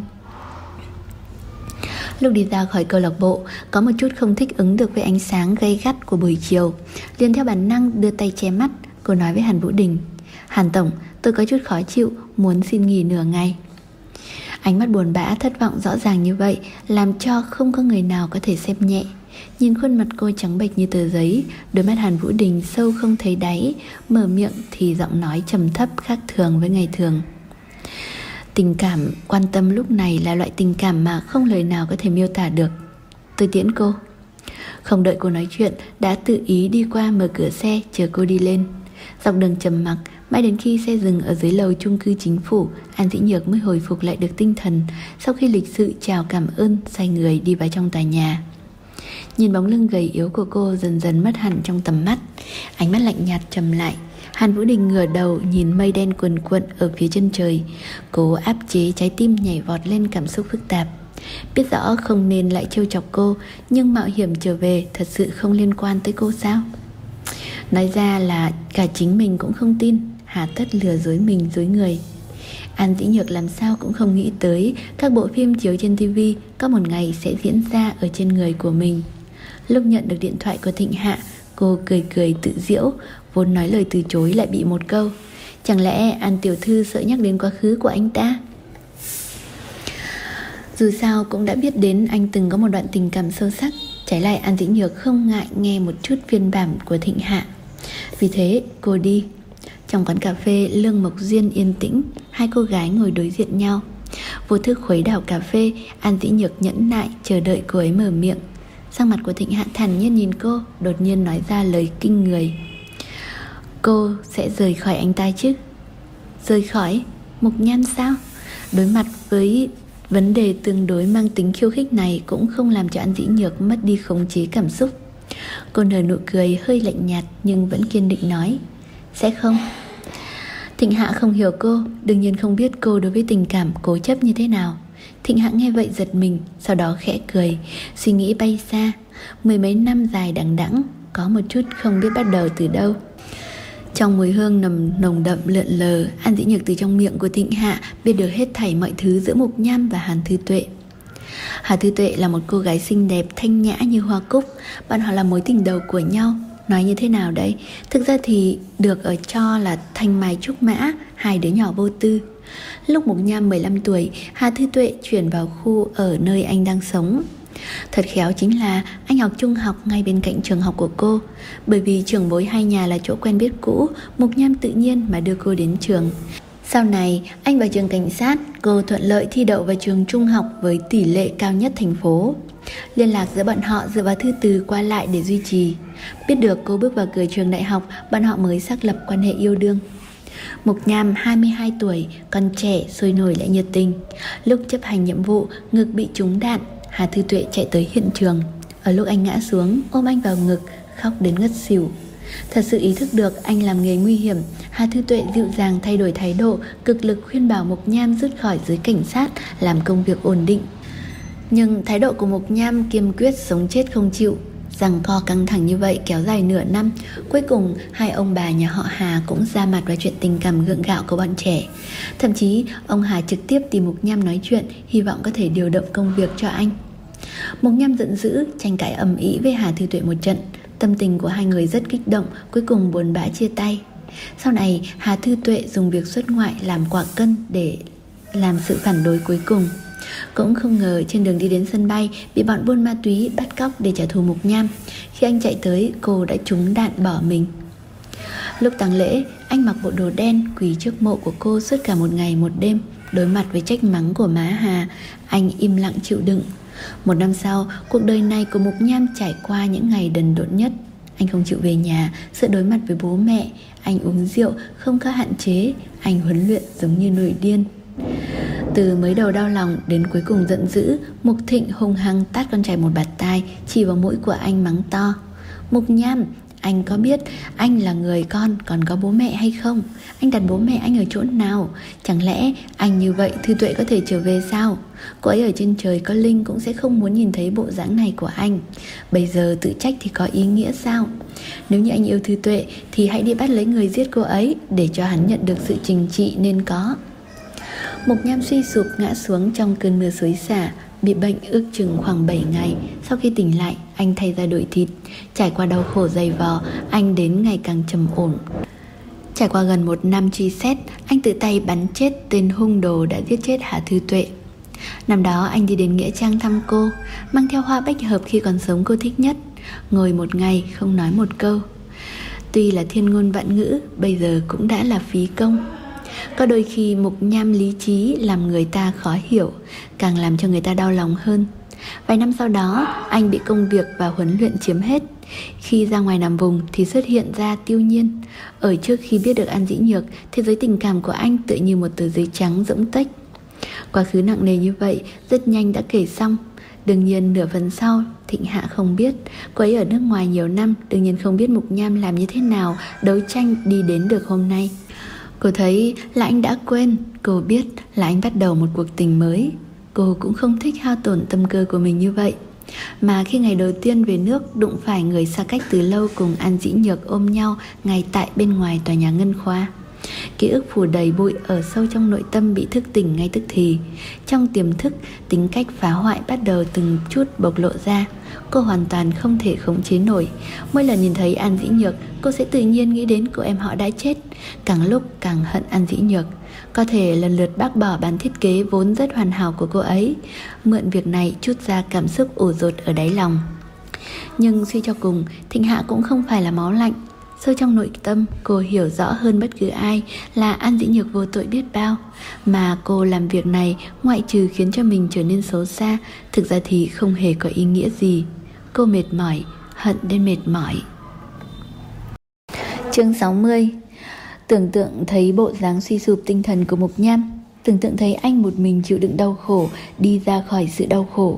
[SPEAKER 1] Lúc đi ra khỏi câu lạc bộ, có một chút không thích ứng được với ánh sáng gay gắt của buổi chiều, liền theo bản năng đưa tay che mắt. Cô nói với Hàn Vũ Đình: Hàn Tổng, tôi có chút khó chịu, muốn xin nghỉ nửa ngày. Ánh mắt buồn bã thất vọng rõ ràng như vậy làm cho không có người nào có thể xem nhẹ. Nhìn khuôn mặt cô trắng bệch như tờ giấy, đôi mắt Hàn Vũ Đình sâu không thấy đáy, mở miệng thì giọng nói trầm thấp khác thường với ngày thường. Tình cảm quan tâm lúc này là loại tình cảm mà không lời nào có thể miêu tả được. Tôi tiễn cô. Không đợi cô nói chuyện, đã tự ý đi qua mở cửa xe chờ cô đi lên. Dọc đường trầm mặc, mãi đến khi xe dừng ở dưới lầu chung cư chính phủ, An Dĩ Nhược mới hồi phục lại được tinh thần. Sau khi lịch sự chào cảm ơn, xoay người đi vào trong tòa nhà. Nhìn bóng lưng gầy yếu của cô dần dần mất hẳn trong tầm mắt, ánh mắt lạnh nhạt trầm lại. Hàn Vũ Đình ngửa đầu nhìn mây đen cuồn cuộn ở phía chân trời, cố áp chế trái tim nhảy vọt lên cảm xúc phức tạp. Biết rõ không nên lại trêu chọc cô, nhưng mạo hiểm trở về thật sự không liên quan tới cô sao? Nói ra là cả chính mình cũng không tin, hà tất lừa dối mình dối người. An Dĩ Nhược làm sao cũng không nghĩ tới các bộ phim chiếu trên ti vi có một ngày sẽ diễn ra ở trên người của mình. Lúc nhận được điện thoại của Thịnh Hạ, cô cười cười tự giễu, vốn nói lời từ chối lại bị một câu: chẳng lẽ An tiểu thư sợ nhắc đến quá khứ của anh ta? Dù sao cũng đã biết đến anh từng có một đoạn tình cảm sâu sắc, trái lại An Dĩ Nhược không ngại nghe một chút phiên bản của Thịnh Hạ. Vì thế cô đi. Trong quán cà phê Lương Mộc Duyên yên tĩnh, hai cô gái ngồi đối diện nhau. Vô thức khuấy đảo cà phê, An Dĩ Nhược nhẫn nại chờ đợi cô ấy mở miệng. Sang mặt của Thịnh Hạ thản nhiên nhìn cô, đột nhiên nói ra lời kinh người: cô sẽ rời khỏi anh ta chứ? Rời khỏi? Mục Nham sao? Đối mặt với vấn đề tương đối mang tính khiêu khích này cũng không làm cho An Dĩ Nhược mất đi khống chế cảm xúc. Cô nở nụ cười hơi lạnh nhạt nhưng vẫn kiên định nói: sẽ không. Thịnh Hạ không hiểu cô, đương nhiên không biết cô đối với tình cảm cố chấp như thế nào. Thịnh Hạ nghe vậy giật mình, sau đó khẽ cười, suy nghĩ bay xa. Mười mấy năm dài đằng đẵng, có một chút không biết bắt đầu từ đâu. Trong mùi hương nồng nồng đậm lượn lờ, An Dĩ Nhược từ trong miệng của Thịnh Hạ biết được hết thảy mọi thứ giữa Mục Nham và Hàn Thư Tuệ. Hà Thư Tuệ là một cô gái xinh đẹp thanh nhã như hoa cúc, bọn họ là mối tình đầu của nhau. Nói như thế nào đây? Thực ra thì được ở cho là thanh mai trúc mã, hai đứa nhỏ vô tư. Lúc Mục Nham mười lăm tuổi, Hà Thư Tuệ chuyển vào khu ở nơi anh đang sống. Thật khéo chính là anh học trung học ngay bên cạnh trường học của cô. Bởi vì trưởng bối hai nhà là chỗ quen biết cũ, Mục Nham tự nhiên mà đưa cô đến trường. Sau này, anh vào trường cảnh sát, cô thuận lợi thi đậu vào trường trung học với tỷ lệ cao nhất thành phố. Liên lạc giữa bọn họ dựa vào thư từ qua lại để duy trì. Biết được cô bước vào cửa trường đại học, bọn họ mới xác lập quan hệ yêu đương. Mục Nham hai mươi hai tuổi, còn trẻ, sôi nổi lại nhiệt tình. Lúc chấp hành nhiệm vụ, ngực bị trúng đạn, Hà Thư Tuệ chạy tới hiện trường. Ở lúc anh ngã xuống, ôm anh vào ngực, khóc đến ngất xỉu. Thật sự ý thức được anh làm nghề nguy hiểm, Hà Thư Tuệ dịu dàng thay đổi thái độ, cực lực khuyên bảo Mục Nham rút khỏi giới cảnh sát, làm công việc ổn định. Nhưng thái độ của Mục Nham kiên quyết sống chết không chịu. Giằng co căng thẳng như vậy kéo dài nửa năm. Cuối cùng hai ông bà nhà họ Hà cũng ra mặt vào chuyện tình cảm gượng gạo của bọn trẻ. Thậm chí ông Hà trực tiếp tìm Mục Nham nói chuyện, hy vọng có thể điều động công việc cho anh. Mục Nham giận dữ, tranh cãi ầm ĩ với Hà Thư Tuệ một trận. Tâm tình của hai người rất kích động, cuối cùng buồn bã chia tay. Sau này Hà Thư Tuệ dùng việc xuất ngoại làm quả cân để làm sự phản đối cuối cùng. Cũng không ngờ trên đường đi đến sân bay bị bọn buôn ma túy bắt cóc để trả thù Mục Nham. Khi anh chạy tới, cô đã trúng đạn bỏ mình. Lúc tang lễ, anh mặc bộ đồ đen quỳ trước mộ của cô suốt cả một ngày một đêm. Đối mặt với trách mắng của má Hà, anh im lặng chịu đựng. Một năm sau, cuộc đời này của Mục Nham trải qua những ngày đần độn nhất. Anh không chịu về nhà, sợ đối mặt với bố mẹ. Anh uống rượu không có hạn chế. Anh huấn luyện giống như nổi điên. Từ mới đầu đau lòng đến cuối cùng giận dữ, Mục Thịnh hung hăng tát con trai một bạt tai, chỉ vào mũi của anh mắng to: Mục Nham, anh có biết anh là người con còn có bố mẹ hay không? Anh đặt bố mẹ anh ở chỗ nào? Chẳng lẽ anh như vậy Thư Tuệ có thể trở về sao? Cô ấy ở trên trời có linh cũng sẽ không muốn nhìn thấy bộ dáng này của anh. Bây giờ tự trách thì có ý nghĩa sao? Nếu như anh yêu Thư Tuệ thì hãy đi bắt lấy người giết cô ấy, để cho hắn nhận được sự trừng trị nên có. Mục Nham suy sụp ngã xuống trong cơn mưa xối xả. Bị bệnh ước chừng khoảng bảy ngày. Sau khi tỉnh lại, anh thay ra đổi thịt. Trải qua đau khổ dày vò, anh đến ngày càng trầm ổn. Trải qua gần một năm truy xét, anh tự tay bắn chết tên hung đồ đã giết chết Hà Thư Tuệ. Năm đó anh đi đến Nghĩa Trang thăm cô, mang theo hoa bách hợp khi còn sống cô thích nhất. Ngồi một ngày không nói một câu. Tuy là thiên ngôn vạn ngữ, bây giờ cũng đã là phí công. Có đôi khi Mục Nham lý trí làm người ta khó hiểu, càng làm cho người ta đau lòng hơn. Vài năm sau đó, anh bị công việc và huấn luyện chiếm hết. Khi ra ngoài nằm vùng thì xuất hiện ra Tiêu Nhiên. Ở trước khi biết được An Dĩ Nhược, thế giới tình cảm của anh tựa như một tờ giấy trắng rỗng tách. Quá khứ nặng nề như vậy rất nhanh đã kể xong. Đương nhiên nửa phần sau Thịnh Hạ không biết. Cô ấy ở nước ngoài nhiều năm, đương nhiên không biết Mục Nham làm như thế nào đấu tranh đi đến được hôm nay. Cô thấy là anh đã quên, cô biết là anh bắt đầu một cuộc tình mới. cô cũng không thích hao tổn tâm cơ của mình như vậy. Mà khi ngày đầu tiên về nước đụng phải người xa cách từ lâu cùng An Dĩ Nhược ôm nhau ngay tại bên ngoài tòa nhà Ngân Khoa, ký ức phủ đầy bụi ở sâu trong nội tâm bị thức tỉnh ngay tức thì. Trong tiềm thức, tính cách phá hoại bắt đầu từng chút bộc lộ ra. Cô hoàn toàn không thể khống chế nổi. Mỗi lần nhìn thấy An Dĩ Nhược, cô sẽ tự nhiên nghĩ đến cô em họ đã chết. Càng lúc càng hận An Dĩ Nhược. Có thể lần lượt bác bỏ bản thiết kế vốn rất hoàn hảo của cô ấy, mượn việc này trút ra cảm xúc ủ dột ở đáy lòng. Nhưng suy cho cùng, Thịnh Hạ cũng không phải là máu lạnh. Sâu trong nội tâm, cô hiểu rõ hơn bất cứ ai là An Dĩ Nhược vô tội biết bao. Mà cô làm việc này ngoại trừ khiến cho mình trở nên xấu xa, thực ra thì không hề có ý nghĩa gì. Cô mệt mỏi, hận đến mệt mỏi. Chương sáu mươi. Tưởng tượng thấy bộ dáng suy sụp tinh thần của Mục Nham. Tưởng tượng thấy anh một mình chịu đựng đau khổ, đi ra khỏi sự đau khổ.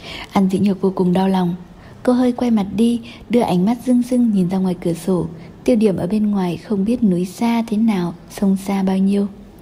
[SPEAKER 1] An Dĩ Nhược vô cùng đau lòng. Cô hơi quay mặt đi, đưa ánh mắt rưng rưng nhìn ra ngoài cửa sổ. Tiêu điểm ở bên ngoài không biết núi xa thế nào, sông xa bao nhiêu.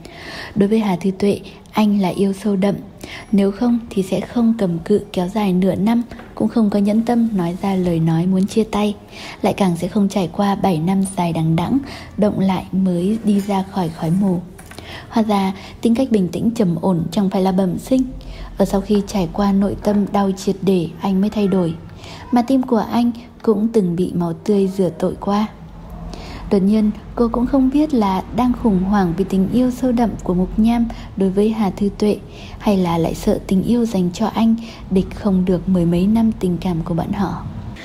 [SPEAKER 1] Đối với Hà Thư Tuệ, anh là yêu sâu đậm. Nếu không thì sẽ không cầm cự kéo dài nửa năm, cũng không có nhẫn tâm nói ra lời nói muốn chia tay. Lại càng sẽ không trải qua bảy năm dài đằng đẵng, động lại mới đi ra khỏi khói mù. Hóa ra tính cách bình tĩnh trầm ổn chẳng phải là bẩm sinh. Ở sau khi trải qua nội tâm đau triệt để, anh mới thay đổi. Mà tim của anh cũng từng bị máu tươi rửa tội qua. Đột nhiên cô cũng không biết là đang khủng hoảng vì tình yêu sâu đậm của Mục Nham đối với Hà Thư Tuệ, hay là lại sợ tình yêu dành cho anh địch không được mười mấy năm tình cảm của bọn họ.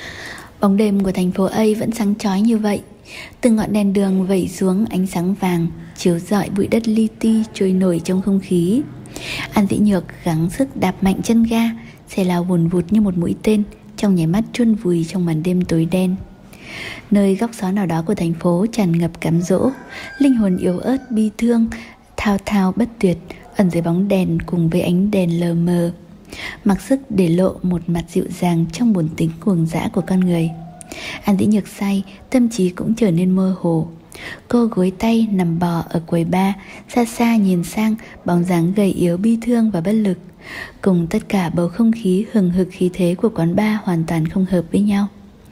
[SPEAKER 1] Bóng đêm của thành phố A vẫn sáng chói như vậy. Từng ngọn đèn đường vẩy xuống ánh sáng vàng, chiếu rọi bụi đất li ti trôi nổi trong không khí. An Dĩ Nhược gắng sức đạp mạnh chân ga, xe lao vùn vụt như một mũi tên, trong nháy mắt chôn vùi trong màn đêm tối đen. Nơi góc xó nào đó của thành phố tràn ngập cám dỗ, linh hồn yếu ớt bi thương, thao thao bất tuyệt, ẩn dưới bóng đèn cùng với ánh đèn lờ mờ, mặc sức để lộ một mặt dịu dàng trong bổn tính cuồng dã của con người. An Dĩ Nhược say, tâm trí cũng trở nên mơ hồ. Cô gối tay nằm bò ở quầy bar, xa xa nhìn sang bóng dáng gầy yếu bi thương và bất lực. Cùng tất cả bầu không khí hừng hực khí thế của quán bar hoàn toàn không hợp với nhau.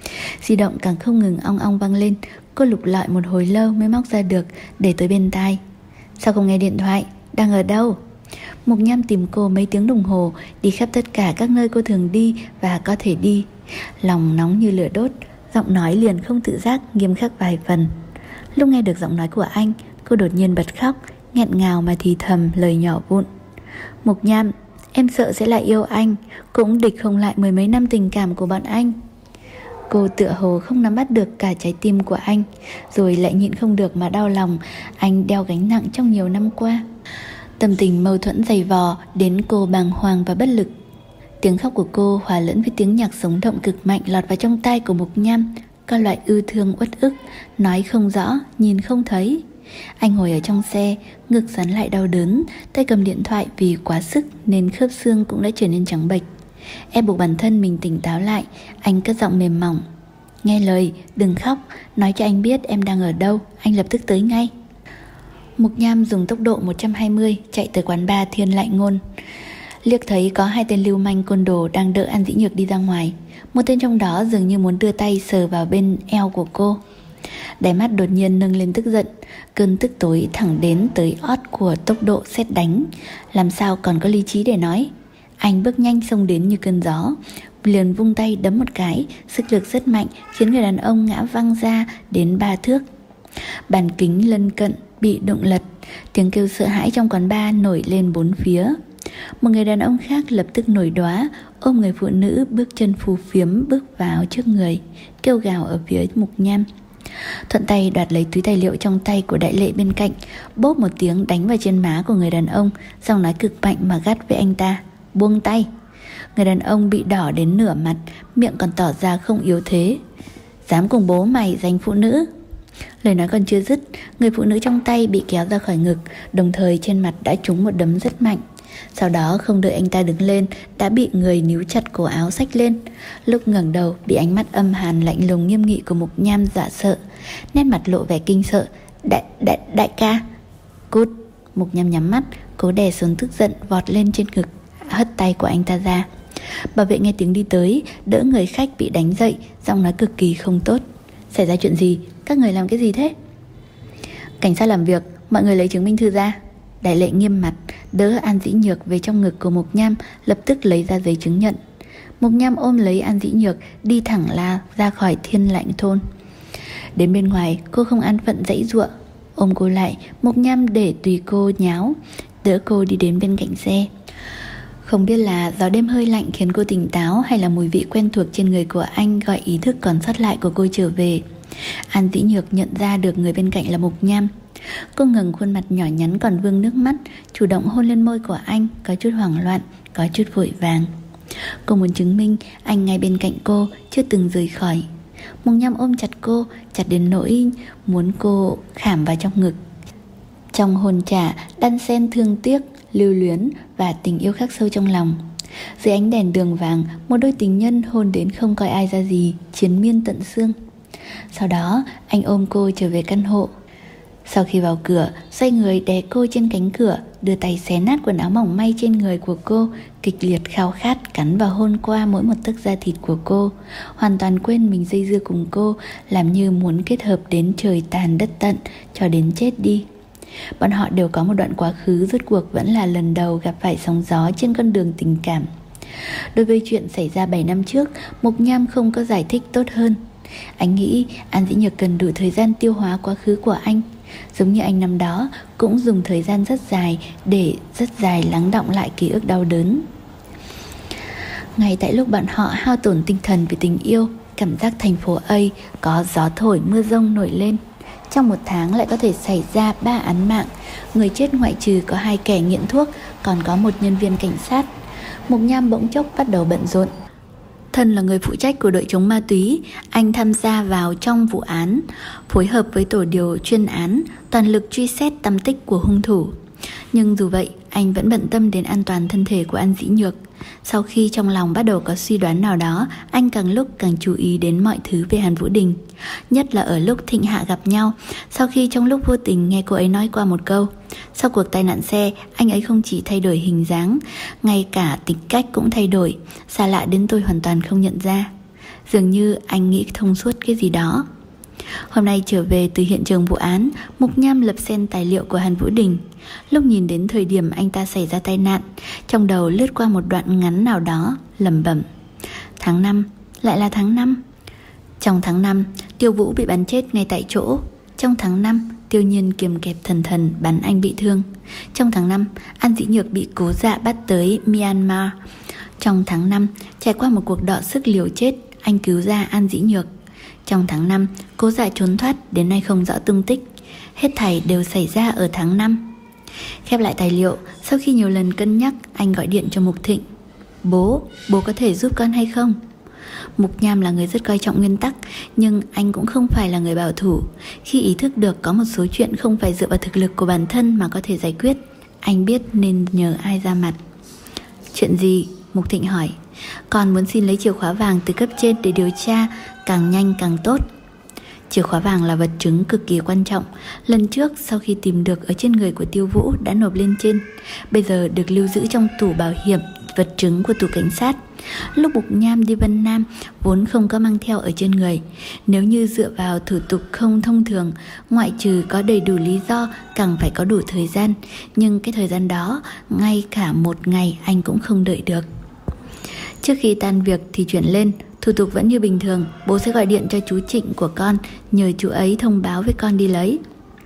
[SPEAKER 1] Di động càng không ngừng ong ong vang lên. Cô lục lọi một hồi lâu mới móc ra được, để tới bên tai. Sao không nghe điện thoại? Đang ở đâu? Mục Nham tìm cô mấy tiếng đồng hồ, đi khắp tất cả các nơi cô thường đi và có thể đi. Lòng nóng như lửa đốt, giọng nói liền không tự giác nghiêm khắc vài phần. Lúc nghe được giọng nói của anh, cô đột nhiên bật khóc, nghẹn ngào mà thì thầm lời nhỏ vụn. Mục Nham, em sợ sẽ lại yêu anh, cũng địch không lại mười mấy năm tình cảm của bọn anh. Cô tựa hồ không nắm bắt được cả trái tim của anh, rồi lại nhịn không được mà đau lòng anh đeo gánh nặng trong nhiều năm qua. Tâm tình mâu thuẫn dày vò đến cô bàng hoàng và bất lực. Tiếng khóc của cô hòa lẫn với tiếng nhạc sống động cực mạnh lọt vào trong tai của Mục Nham. Có loại ưu thương uất ức, nói không rõ, nhìn không thấy. Anh ngồi ở trong xe, ngực xoắn lại đau đớn, tay cầm điện thoại vì quá sức nên khớp xương cũng đã trở nên trắng bệch. Ép buộc bản thân mình tỉnh táo lại, anh cất giọng mềm mỏng. Nghe lời, đừng khóc, nói cho anh biết em đang ở đâu, anh lập tức tới ngay. Mục Nham dùng tốc độ một trăm hai mươi chạy tới quán bar Thiên Lại Ngôn. Liếc thấy có hai tên lưu manh côn đồ đang đợi An Dĩ Nhược đi ra ngoài. Một tên trong đó dường như muốn đưa tay sờ vào bên eo của cô. Đáy mắt đột nhiên nâng lên tức giận. Cơn tức tối thẳng đến tới ót của tốc độ sét đánh. Làm sao còn có lý trí để nói. Anh bước nhanh xông đến như cơn gió, liền vung tay đấm một cái, sức lực rất mạnh khiến người đàn ông ngã văng ra đến ba thước. Bàn kính lân cận bị đụng lật, tiếng kêu sợ hãi trong quán bar nổi lên bốn phía. Một người đàn ông khác lập tức nổi đoá, ôm người phụ nữ bước chân phù phiếm bước vào trước người, kêu gào ở phía Mục Nham. Thuận tay đoạt lấy túi tài liệu trong tay của đại lệ bên cạnh, bốp một tiếng đánh vào trên má của người đàn ông, giọng nói cực mạnh mà gắt với anh ta. Buông tay. Người đàn ông bị đỏ đến nửa mặt, miệng còn tỏ ra không yếu thế. Dám cùng bố mày giành phụ nữ. Lời nói còn chưa dứt, người phụ nữ trong tay bị kéo ra khỏi ngực, đồng thời trên mặt đã trúng một đấm rất mạnh. Sau đó không đợi anh ta đứng lên, đã bị người níu chặt cổ áo xách lên. Lúc ngẩng đầu, bị ánh mắt âm hàn lạnh lùng nghiêm nghị của Mục Nham dọa sợ, nét mặt lộ vẻ kinh sợ. Đại, đại, đại ca. Cút. Mục Nham nhắm mắt, cố đè xuống tức giận vọt lên trên ngực, hất tay của anh ta ra. Bảo vệ nghe tiếng đi tới, đỡ người khách bị đánh dậy, giọng nói cực kỳ không tốt. Xảy ra chuyện gì? Các người làm cái gì thế? Cảnh sát làm việc, mọi người lấy chứng minh thư ra. Đại lệ nghiêm mặt, đỡ An Dĩ Nhược về trong ngực của Mục Nham, lập tức lấy ra giấy chứng nhận. Mục Nham ôm lấy An Dĩ Nhược, đi thẳng la ra khỏi Thiên Lạnh thôn. Đến bên ngoài, cô không an phận giãy giụa. Ôm cô lại, Mục Nham để tùy cô nháo, đỡ cô đi đến bên cạnh xe. Không biết là gió đêm hơi lạnh khiến cô tỉnh táo, hay là mùi vị quen thuộc trên người của anh gọi ý thức còn sót lại của cô trở về. An Dĩ Nhược nhận ra được người bên cạnh là Mục Nham. Cô ngừng khuôn mặt nhỏ nhắn còn vương nước mắt, chủ động hôn lên môi của anh, có chút hoảng loạn, có chút vội vàng. Cô muốn chứng minh anh ngay bên cạnh cô, chưa từng rời khỏi. Mục Nham ôm chặt cô, chặt đến nỗi muốn cô khảm vào trong ngực. Trong hôn trả đan xen thương tiếc, lưu luyến và tình yêu khắc sâu trong lòng. Dưới ánh đèn đường vàng, một đôi tình nhân hôn đến không coi ai ra gì, triền miên tận xương. Sau đó anh ôm cô trở về căn hộ. Sau khi vào cửa, xoay người đè cô trên cánh cửa, đưa tay xé nát quần áo mỏng may trên người của cô, kịch liệt khao khát cắn và hôn qua mỗi một tấc da thịt của cô, hoàn toàn quên mình dây dưa cùng cô, làm như muốn kết hợp đến trời tàn đất tận, cho đến chết đi. Bọn họ đều có một đoạn quá khứ, rốt cuộc vẫn là lần đầu gặp phải sóng gió trên con đường tình cảm. Đối với chuyện xảy ra bảy năm trước, Mục Nham không có giải thích tốt hơn. Anh nghĩ An Dĩ Nhược cần đủ thời gian tiêu hóa quá khứ của anh, giống như anh năm đó cũng dùng thời gian rất dài để rất dài lắng đọng lại ký ức đau đớn. Ngay tại lúc bọn họ hao tổn tinh thần vì tình yêu, cảm giác thành phố A có gió thổi mưa rông nổi lên. Trong một tháng lại có thể xảy ra ba án mạng. Người chết ngoại trừ có hai kẻ nghiện thuốc, còn có một nhân viên cảnh sát. Mục Nham bỗng chốc bắt đầu bận rộn. Thân là người phụ trách của đội chống ma túy, anh tham gia vào trong vụ án, phối hợp với tổ điều chuyên án, toàn lực truy xét tăm tích của hung thủ. Nhưng dù vậy, anh vẫn bận tâm đến an toàn thân thể của An Dĩ Nhược. Sau khi trong lòng bắt đầu có suy đoán nào đó, anh càng lúc càng chú ý đến mọi thứ về Hàn Vũ Đình. Nhất là ở lúc Thịnh Hạ gặp nhau, sau khi trong lúc vô tình nghe cô ấy nói qua một câu. Sau cuộc tai nạn xe, anh ấy không chỉ thay đổi hình dáng, ngay cả tính cách cũng thay đổi, xa lạ đến tôi hoàn toàn không nhận ra. Dường như anh nghĩ thông suốt cái gì đó. Hôm nay trở về từ hiện trường vụ án, Mục Nham lập xem tài liệu của Hàn Vũ Đình. Lúc nhìn đến thời điểm anh ta xảy ra tai nạn, trong đầu lướt qua một đoạn ngắn nào đó, lẩm bẩm: Tháng năm, lại là tháng năm. Trong tháng năm, Tiêu Vũ bị bắn chết ngay tại chỗ. Trong tháng năm, Tiêu Nhiên kiềm kẹp thần thần bắn anh bị thương. Trong tháng năm, An Dĩ Nhược bị Cố Dạ bắt tới Myanmar. Trong tháng năm, trải qua một cuộc đọ sức liều chết, anh cứu ra An Dĩ Nhược. Trong tháng năm, Cố Dạ trốn thoát, đến nay không rõ tung tích. Hết thảy đều xảy ra ở tháng năm. Khép lại tài liệu, sau khi nhiều lần cân nhắc, anh gọi điện cho Mục Thịnh. Bố, bố có thể giúp con hay không? Mục Nham là người rất coi trọng nguyên tắc, nhưng anh cũng không phải là người bảo thủ. Khi ý thức được có một số chuyện không phải dựa vào thực lực của bản thân mà có thể giải quyết, anh biết nên nhờ ai ra mặt. Chuyện gì? Mục Thịnh hỏi. Con muốn xin lấy chìa khóa vàng từ cấp trên để điều tra, càng nhanh càng tốt. Chìa khóa vàng là vật chứng cực kỳ quan trọng. Lần trước sau khi tìm được ở trên người của Tiêu Vũ đã nộp lên trên, bây giờ được lưu giữ trong tủ bảo hiểm vật chứng của tủ cảnh sát. Lúc Mục Nham đi Vân Nam vốn không có mang theo ở trên người. Nếu như dựa vào thủ tục không thông thường, ngoại trừ có đầy đủ lý do, càng phải có đủ thời gian. Nhưng cái thời gian đó, ngay cả một ngày anh cũng không đợi được. Trước khi tan việc thì chuyển lên, thủ tục vẫn như bình thường. Bố sẽ gọi điện cho chú Trịnh của con, nhờ chú ấy thông báo với con đi lấy.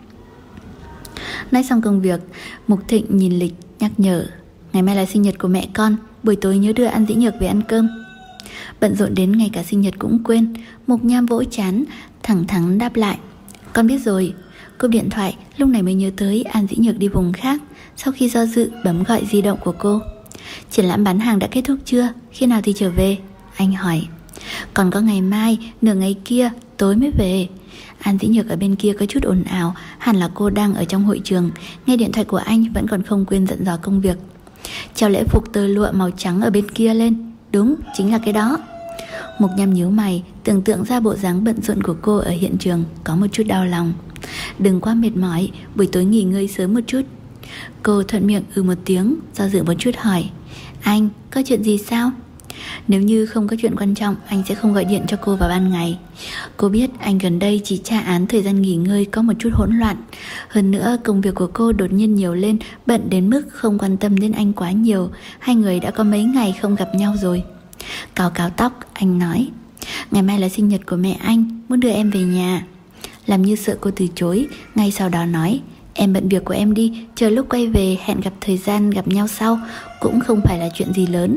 [SPEAKER 1] Nói xong công việc, Mục Thịnh nhìn lịch nhắc nhở: Ngày mai là sinh nhật của mẹ con, buổi tối nhớ đưa An Dĩ Nhược về ăn cơm. Bận rộn đến ngày cả sinh nhật cũng quên, Mục Nham vỗ trán, thẳng thắn đáp lại: Con biết rồi. Cúp điện thoại, lúc này mới nhớ tới An Dĩ Nhược đi vùng khác. Sau khi do dự, bấm gọi di động của cô. Triển lãm bán hàng đã kết thúc chưa? Khi nào thì trở về? Anh hỏi. Còn có ngày mai, nửa ngày kia, tối mới về. An Dĩ Nhược ở bên kia có chút ồn ào, hẳn là cô đang ở trong hội trường. Nghe điện thoại của anh vẫn còn không quên dặn dò công việc. Treo lễ phục tơ lụa màu trắng ở bên kia lên. Đúng, chính là cái đó. Mục Nham nhíu mày, tưởng tượng ra bộ dáng bận rộn của cô ở hiện trường, có một chút đau lòng. Đừng quá mệt mỏi, buổi tối nghỉ ngơi sớm một chút. Cô thuận miệng ừ một tiếng, do dự một chút hỏi: Anh, có chuyện gì sao? Nếu như không có chuyện quan trọng, anh sẽ không gọi điện cho cô vào ban ngày. Cô biết anh gần đây chỉ tra án, thời gian nghỉ ngơi có một chút hỗn loạn. Hơn nữa công việc của cô đột nhiên nhiều lên, bận đến mức không quan tâm đến anh quá nhiều. Hai người đã có mấy ngày không gặp nhau rồi. Cào cào tóc, anh nói: Ngày mai là sinh nhật của mẹ anh, muốn đưa em về nhà. Làm như sợ cô từ chối, ngay sau đó nói: Em bận việc của em đi, chờ lúc quay về hẹn gặp thời gian gặp nhau sau, cũng không phải là chuyện gì lớn.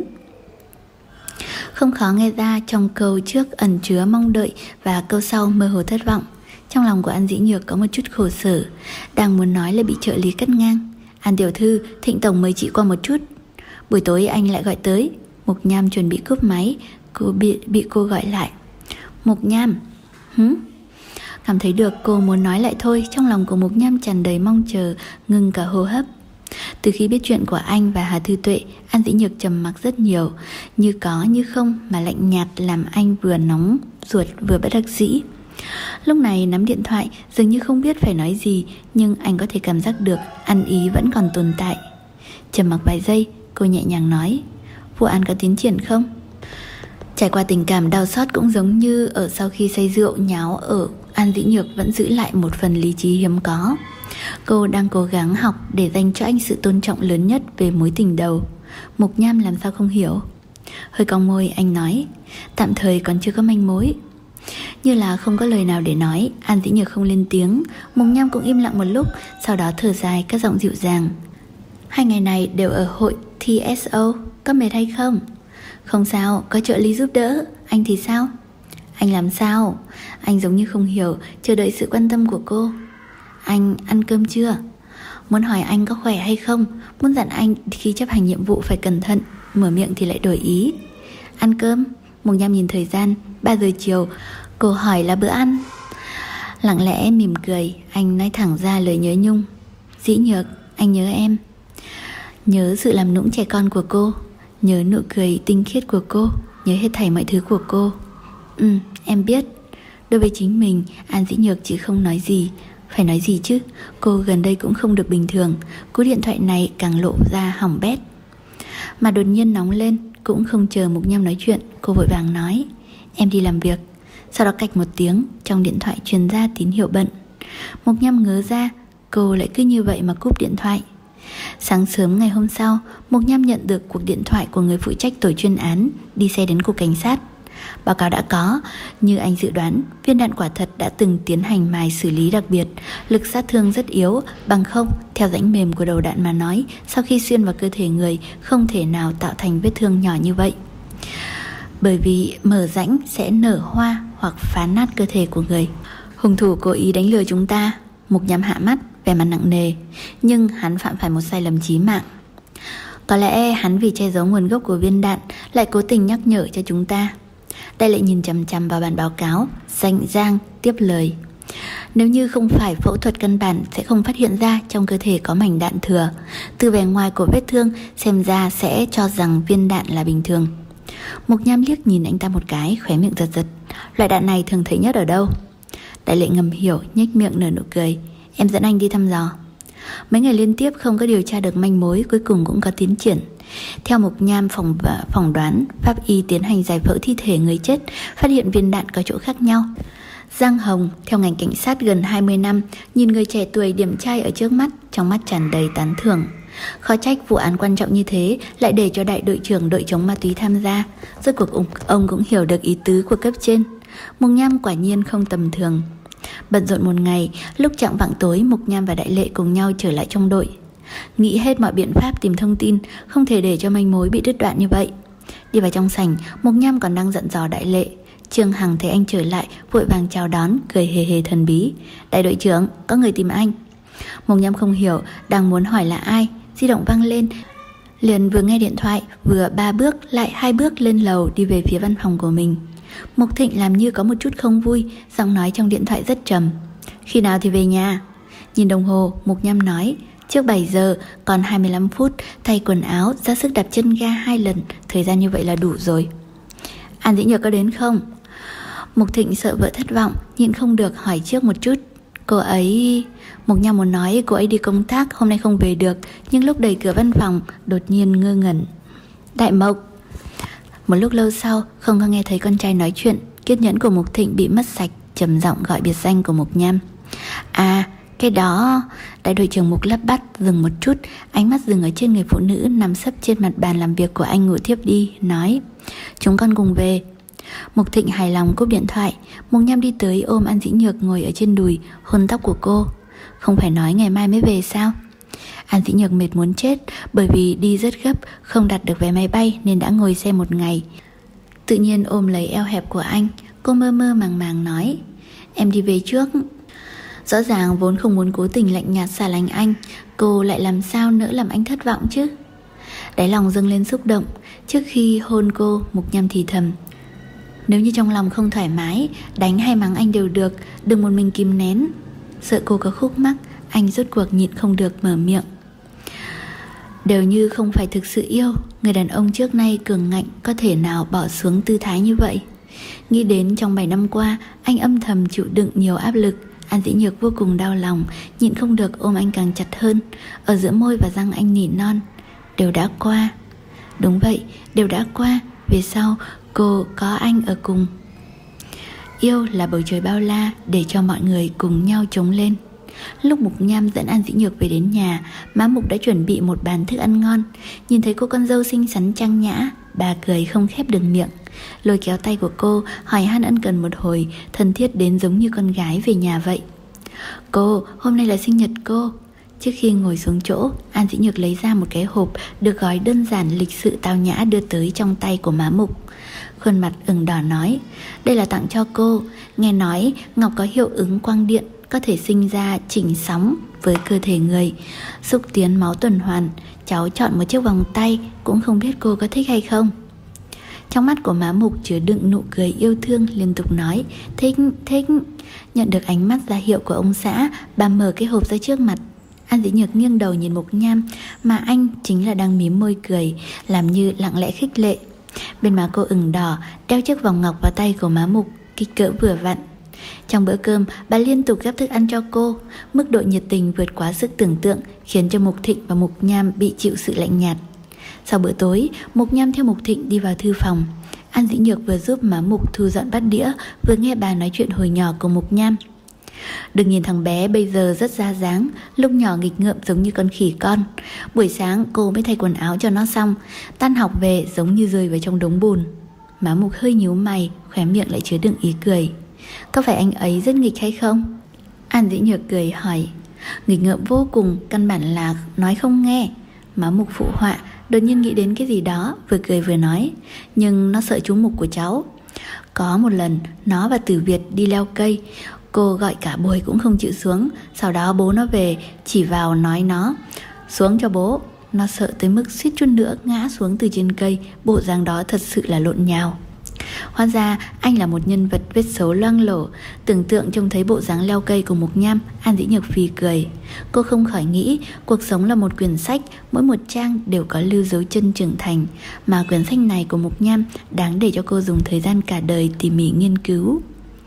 [SPEAKER 1] Không khó nghe ra trong câu trước ẩn chứa mong đợi và câu sau mơ hồ thất vọng. Trong lòng của An Dĩ Nhược có một chút khổ sở, đang muốn nói là bị trợ lý cắt ngang. An tiểu thư, Thịnh tổng mời chị qua một chút. Buổi tối anh lại gọi tới. Mục Nham chuẩn bị cúp máy, cô bị, bị cô gọi lại. Mục Nham. Hứ? Cảm thấy được cô muốn nói lại thôi. Trong lòng của Mục Nham tràn đầy mong chờ, ngừng cả hô hấp. Từ khi biết chuyện của anh và Hà Thư Tuệ, An Dĩ Nhược trầm mặc rất nhiều, như có như không mà lạnh nhạt, làm anh vừa nóng ruột vừa bất đắc dĩ. Lúc này nắm điện thoại, dường như không biết phải nói gì, nhưng anh có thể cảm giác được ăn ý vẫn còn tồn tại. Trầm mặc vài giây, cô nhẹ nhàng nói: Vụ án có tiến triển không? Trải qua tình cảm đau xót cũng giống như ở sau khi say rượu nháo ở, An Dĩ Nhược vẫn giữ lại một phần lý trí hiếm có. Cô đang cố gắng học để dành cho anh sự tôn trọng lớn nhất về mối tình đầu. Mục Nham làm sao không hiểu. Hơi cong môi, anh nói: Tạm thời còn chưa có manh mối. Như là không có lời nào để nói, An Dĩ Nhược không lên tiếng. Mục Nham cũng im lặng một lúc, sau đó thở dài, các giọng dịu dàng: Hai ngày này đều ở hội tê ét o, có mệt hay không? Không sao, có trợ lý giúp đỡ. Anh thì sao? Anh làm sao? Anh giống như không hiểu, chờ đợi sự quan tâm của cô. Anh ăn cơm chưa? Muốn hỏi anh có khỏe hay không, muốn dặn anh khi chấp hành nhiệm vụ phải cẩn thận, mở miệng thì lại đổi ý. Ăn cơm? Mục Nham nhìn thời gian, ba giờ chiều. Cô hỏi là bữa ăn. Lặng lẽ mỉm cười, anh nói thẳng ra lời nhớ nhung: Dĩ Nhược, anh nhớ em. Nhớ sự làm nũng trẻ con của cô, nhớ nụ cười tinh khiết của cô, nhớ hết thảy mọi thứ của cô. Ừ, em biết. Đối với chính mình, An Dĩ Nhược chỉ không nói gì. Phải nói gì chứ, cô gần đây cũng không được bình thường. Cú điện thoại này càng lộ ra hỏng bét. Mà đột nhiên nóng lên, cũng không chờ Mục Nham nói chuyện, cô vội vàng nói: Em đi làm việc. Sau đó cạch một tiếng, trong điện thoại truyền ra tín hiệu bận. Mục Nham ngớ ra, cô lại cứ như vậy mà cúp điện thoại. Sáng sớm ngày hôm sau, Mục Nham nhận được cuộc điện thoại của người phụ trách tổ chuyên án, đi xe đến cục cảnh sát. Báo cáo đã có, như anh dự đoán, viên đạn quả thật đã từng tiến hành mài xử lý đặc biệt, lực sát thương rất yếu, bằng không, theo rãnh mềm của đầu đạn mà nói, sau khi xuyên vào cơ thể người, không thể nào tạo thành vết thương nhỏ như vậy. Bởi vì mở rãnh sẽ nở hoa hoặc phá nát cơ thể của người. Hung thủ cố ý đánh lừa chúng ta. Mục Nham hạ mắt, vẻ mặt nặng nề, nhưng hắn phạm phải một sai lầm chí mạng. Có lẽ hắn vì che giấu nguồn gốc của viên đạn lại cố tình nhắc nhở cho chúng ta. Đại lệ nhìn chằm chằm vào bản báo cáo, rành rang tiếp lời: Nếu như không phải phẫu thuật căn bản sẽ không phát hiện ra trong cơ thể có mảnh đạn thừa. Từ vẻ ngoài của vết thương xem ra sẽ cho rằng viên đạn là bình thường. Mục Nham liếc nhìn anh ta một cái, khóe miệng giật giật. Loại đạn này thường thấy nhất ở đâu? Đại lệ ngầm hiểu, nhếch miệng nở nụ cười: Em dẫn anh đi thăm dò. Mấy ngày liên tiếp không có điều tra được manh mối, cuối cùng cũng có tiến triển. Theo Mục Nham phỏng, phỏng đoán, pháp y tiến hành giải phẫu thi thể người chết, phát hiện viên đạn có chỗ khác nhau. Giang Hồng, theo ngành cảnh sát gần hai mươi năm, nhìn người trẻ tuổi điển trai ở trước mắt, trong mắt tràn đầy tán thưởng. Khó trách vụ án quan trọng như thế lại để cho đại đội trưởng đội chống ma túy tham gia. Rốt cuộc ông, ông cũng hiểu được ý tứ của cấp trên. Mục Nham quả nhiên không tầm thường. Bận rộn một ngày, lúc chạng vạng tối, Mục Nham và Đại Lệ cùng nhau trở lại trong đội. Nghĩ hết mọi biện pháp tìm thông tin, không thể để cho manh mối bị đứt đoạn như vậy. Đi vào trong sảnh, Mục Nham còn đang dặn dò Đại Lệ. Trương Hằng thấy anh trở lại, vội vàng chào đón, cười hề hề thần bí: Đại đội trưởng, có người tìm anh. Mục Nham không hiểu, đang muốn hỏi là ai, di động vang lên, liền vừa nghe điện thoại, vừa ba bước lại hai bước lên lầu đi về phía văn phòng của mình. Mục Thịnh làm như có một chút không vui, giọng nói trong điện thoại rất trầm: Khi nào thì về nhà? Nhìn đồng hồ, Mục Nham nói: Trước bảy giờ, còn hai mươi lăm phút, thay quần áo, ra sức đạp chân ga hai lần, thời gian như vậy là đủ rồi. An Dĩ Nhược có đến không? Mục Thịnh sợ vợ thất vọng, nhịn không được hỏi trước một chút. Cô ấy... Mục Nham muốn nói cô ấy đi công tác, hôm nay không về được, nhưng lúc đẩy cửa văn phòng đột nhiên ngơ ngẩn. Đại Mộc. Một lúc lâu sau, không có nghe thấy con trai nói chuyện, kiên nhẫn của Mục Thịnh bị mất sạch, trầm giọng gọi biệt danh của Mục Nham. À, cái đó... Đại đội trưởng Mục lắp bắp, dừng một chút, ánh mắt dừng ở trên người phụ nữ nằm sấp trên mặt bàn làm việc của anh ngủ thiếp đi, nói: Chúng con cùng về. Mục Thịnh hài lòng cúp điện thoại. Mục Nham đi tới ôm An Dĩ Nhược ngồi ở trên đùi, hôn tóc của cô. Không phải nói ngày mai mới về sao? An Dĩ Nhược mệt muốn chết, bởi vì đi rất gấp, không đặt được vé máy bay nên đã ngồi xe một ngày. Tự nhiên ôm lấy eo hẹp của anh, cô mơ mơ màng màng nói: Em đi về trước. Rõ ràng vốn không muốn cố tình lạnh nhạt xa lánh anh, cô lại làm sao nỡ làm anh thất vọng chứ? Đáy lòng dâng lên xúc động. Trước khi hôn cô, Mục Nham thì thầm: Nếu như trong lòng không thoải mái, đánh hay mắng anh đều được, đừng một mình kìm nén. Sợ cô có khúc mắc, anh rốt cuộc nhịn không được mở miệng: Đều như không phải thực sự yêu, người đàn ông trước nay cường ngạnh có thể nào bỏ xuống tư thái như vậy. Nghĩ đến trong bảy năm qua anh âm thầm chịu đựng nhiều áp lực, An Dĩ Nhược vô cùng đau lòng, nhịn không được ôm anh càng chặt hơn. Ở giữa môi và răng anh nỉ non: Đều đã qua. Đúng vậy, đều đã qua. Về sau cô có anh ở cùng. Yêu là bầu trời bao la để cho mọi người cùng nhau chống lên. Lúc Mục Nham dẫn An Dĩ Nhược về đến nhà, má Mục đã chuẩn bị một bàn thức ăn ngon. Nhìn thấy cô con dâu xinh xắn trang nhã, bà cười không khép được miệng, lôi kéo tay của cô, hỏi han ân cần một hồi, thân thiết đến giống như con gái về nhà vậy. Cô, hôm nay là sinh nhật cô. Trước khi ngồi xuống chỗ, An Dĩ Nhược lấy ra một cái hộp được gói đơn giản lịch sự tao nhã đưa tới trong tay của má Mục. Khuôn mặt ửng đỏ nói: Đây là tặng cho cô. Nghe nói ngọc có hiệu ứng quang điện, có thể sinh ra chỉnh sóng với cơ thể người, xúc tiến máu tuần hoàn. Cháu chọn một chiếc vòng tay, cũng không biết cô có thích hay không. Trong mắt của má Mục chứa đựng nụ cười yêu thương, liên tục nói: Thích, thích. Nhận được ánh mắt ra hiệu của ông xã, bà mở cái hộp ra trước mặt. An Dĩ Nhược nghiêng đầu nhìn Mục Nham, mà anh chính là đang mím môi cười, làm như lặng lẽ khích lệ. Bên má cô ửng đỏ, đeo chiếc vòng ngọc vào tay của má Mục, kích cỡ vừa vặn. Trong bữa cơm, bà liên tục gắp thức ăn cho cô. Mức độ nhiệt tình vượt quá sức tưởng tượng, khiến cho Mục Thịnh và Mục Nham bị chịu sự lạnh nhạt. Sau bữa tối, Mục Nham theo Mục Thịnh đi vào thư phòng. An Dĩ Nhược vừa giúp má Mục thu dọn bát đĩa, vừa nghe bà nói chuyện hồi nhỏ của Mục Nham. Đừng nhìn thằng bé bây giờ rất ra dáng, lúc nhỏ nghịch ngợm giống như con khỉ con. Buổi sáng cô mới thay quần áo cho nó xong, tan học về giống như rơi vào trong đống bùn. Má Mục hơi nhíu mày, khóe miệng lại chứa đựng ý cười. Có phải anh ấy rất nghịch hay không? An Dĩ Nhược cười hỏi. Nghịch ngợm vô cùng, căn bản là nói không nghe. Má Mục phụ họa, đột nhiên nghĩ đến cái gì đó, vừa cười vừa nói: Nhưng nó sợ chú Mục của cháu. Có một lần nó và Tử Việt đi leo cây, cô gọi cả buổi cũng không chịu xuống. Sau đó bố nó về, chỉ vào nói nó: Xuống cho bố. Nó sợ tới mức suýt chút nữa ngã xuống từ trên cây. Bộ dáng đó thật sự là lộn nhào. Hóa ra anh là một nhân vật vết xấu loang lổ. Tưởng tượng trông thấy bộ dáng leo cây của Mục Nham, An Dĩ Nhược phì cười. Cô không khỏi nghĩ cuộc sống là một quyển sách, mỗi một trang đều có lưu dấu chân trưởng thành, mà quyển sách này của Mục Nham đáng để cho cô dùng thời gian cả đời tỉ mỉ nghiên cứu.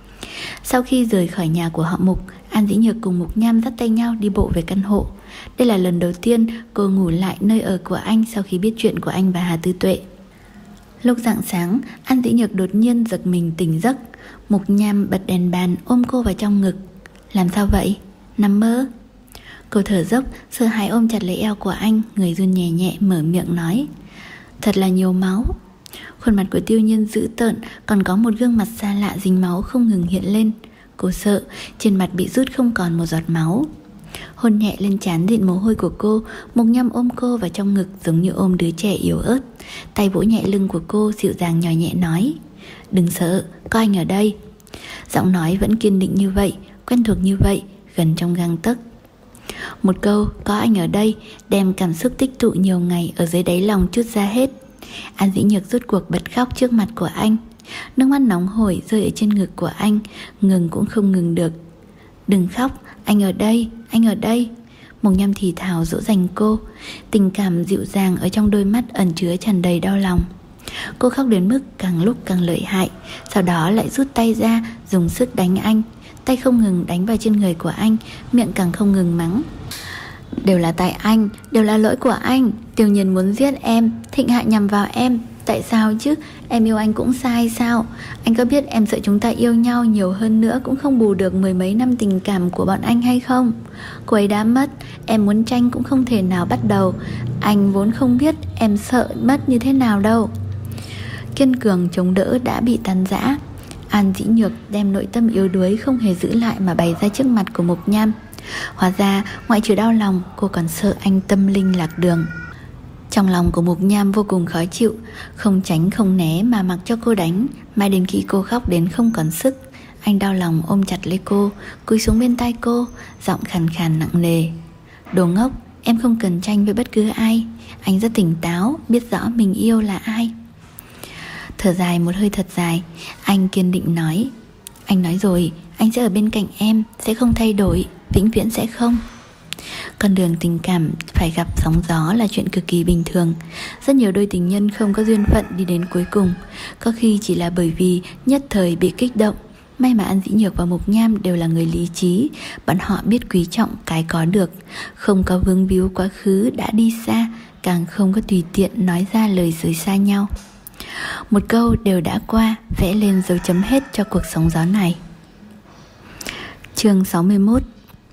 [SPEAKER 1] Sau khi rời khỏi nhà của họ Mục, An Dĩ Nhược cùng Mục Nham dắt tay nhau đi bộ về căn hộ. Đây là lần đầu tiên cô ngủ lại nơi ở của anh sau khi biết chuyện của anh và Hà Tư Tuệ. Lúc rạng sáng, An Dĩ Nhược đột nhiên giật mình tỉnh giấc. Mục Nham bật đèn bàn ôm cô vào trong ngực. Làm sao vậy? Nằm mơ? Cô thở dốc, sợ hãi ôm chặt lấy eo của anh, người run nhẹ nhẹ mở miệng nói: Thật là nhiều máu. Khuôn mặt của Tiêu Nhiên dữ tợn, còn có một gương mặt xa lạ dính máu không ngừng hiện lên. Cô sợ trên mặt bị rút không còn một giọt máu. Hôn nhẹ lên trán dịn mồ hôi của cô, Mục Nham ôm cô vào trong ngực giống như ôm đứa trẻ yếu ớt. Tay vỗ nhẹ lưng của cô, dịu dàng nhỏ nhẹ nói: Đừng sợ, có anh ở đây. Giọng nói vẫn kiên định như vậy, quen thuộc như vậy, gần trong gang tấc. Một câu có anh ở đây đem cảm xúc tích tụ nhiều ngày ở dưới đáy lòng trút ra hết. An Dĩ Nhược rốt cuộc bật khóc trước mặt của anh. Nước mắt nóng hổi rơi ở trên ngực của anh, ngừng cũng không ngừng được. Đừng khóc, anh ở đây, anh ở đây. Mục Nham thì thào dỗ dành cô. Tình cảm dịu dàng ở trong đôi mắt ẩn chứa tràn đầy đau lòng. Cô khóc đến mức càng lúc càng lợi hại, sau đó lại rút tay ra, dùng sức đánh anh. tay không ngừng đánh vào trên người của anh, miệng càng không ngừng mắng. Đều là tại anh, đều là lỗi của anh. Tiêu Nhiên muốn giết em, Thịnh Hạ nhằm vào em. Tại sao chứ? Em yêu anh cũng sai sao? Anh có biết em sợ chúng ta yêu nhau nhiều hơn nữa cũng không bù được mười mấy năm tình cảm của bọn anh hay không? Cô ấy đã mất, em muốn tranh cũng không thể nào bắt đầu. Anh vốn không biết em sợ mất như thế nào đâu. Kiên cường chống đỡ đã bị tan rã. An Dĩ Nhược đem nội tâm yếu đuối không hề giữ lại mà bày ra trước mặt của Mục Nham. Hóa ra ngoại trừ đau lòng, cô còn sợ anh tâm linh lạc đường. Trong lòng của Mục Nham vô cùng khó chịu, không tránh không né mà mặc cho cô đánh. Mãi đến khi cô khóc đến không còn sức, anh đau lòng ôm chặt lấy cô, cúi xuống bên tai cô, giọng khàn khàn nặng nề. Đồ ngốc, em không cần tranh với bất cứ ai. Anh rất tỉnh táo, biết rõ mình yêu là ai. Thở dài một hơi thật dài, anh kiên định nói. Anh nói rồi, anh sẽ ở bên cạnh em, sẽ không thay đổi, vĩnh viễn sẽ không. Con đường tình cảm phải gặp sóng gió là chuyện cực kỳ bình thường. Rất nhiều đôi tình nhân không có duyên phận đi đến cuối cùng, có khi chỉ là bởi vì nhất thời bị kích động. May mà An Dĩ Nhược và Mục Nham đều là người lý trí, bọn họ biết quý trọng cái có được, không có vướng víu quá khứ đã đi xa, càng không có tùy tiện nói ra lời rời xa nhau. Một câu đều đã qua, vẽ lên dấu chấm hết cho cuộc sóng gió này. Chương sáu mươi mốt.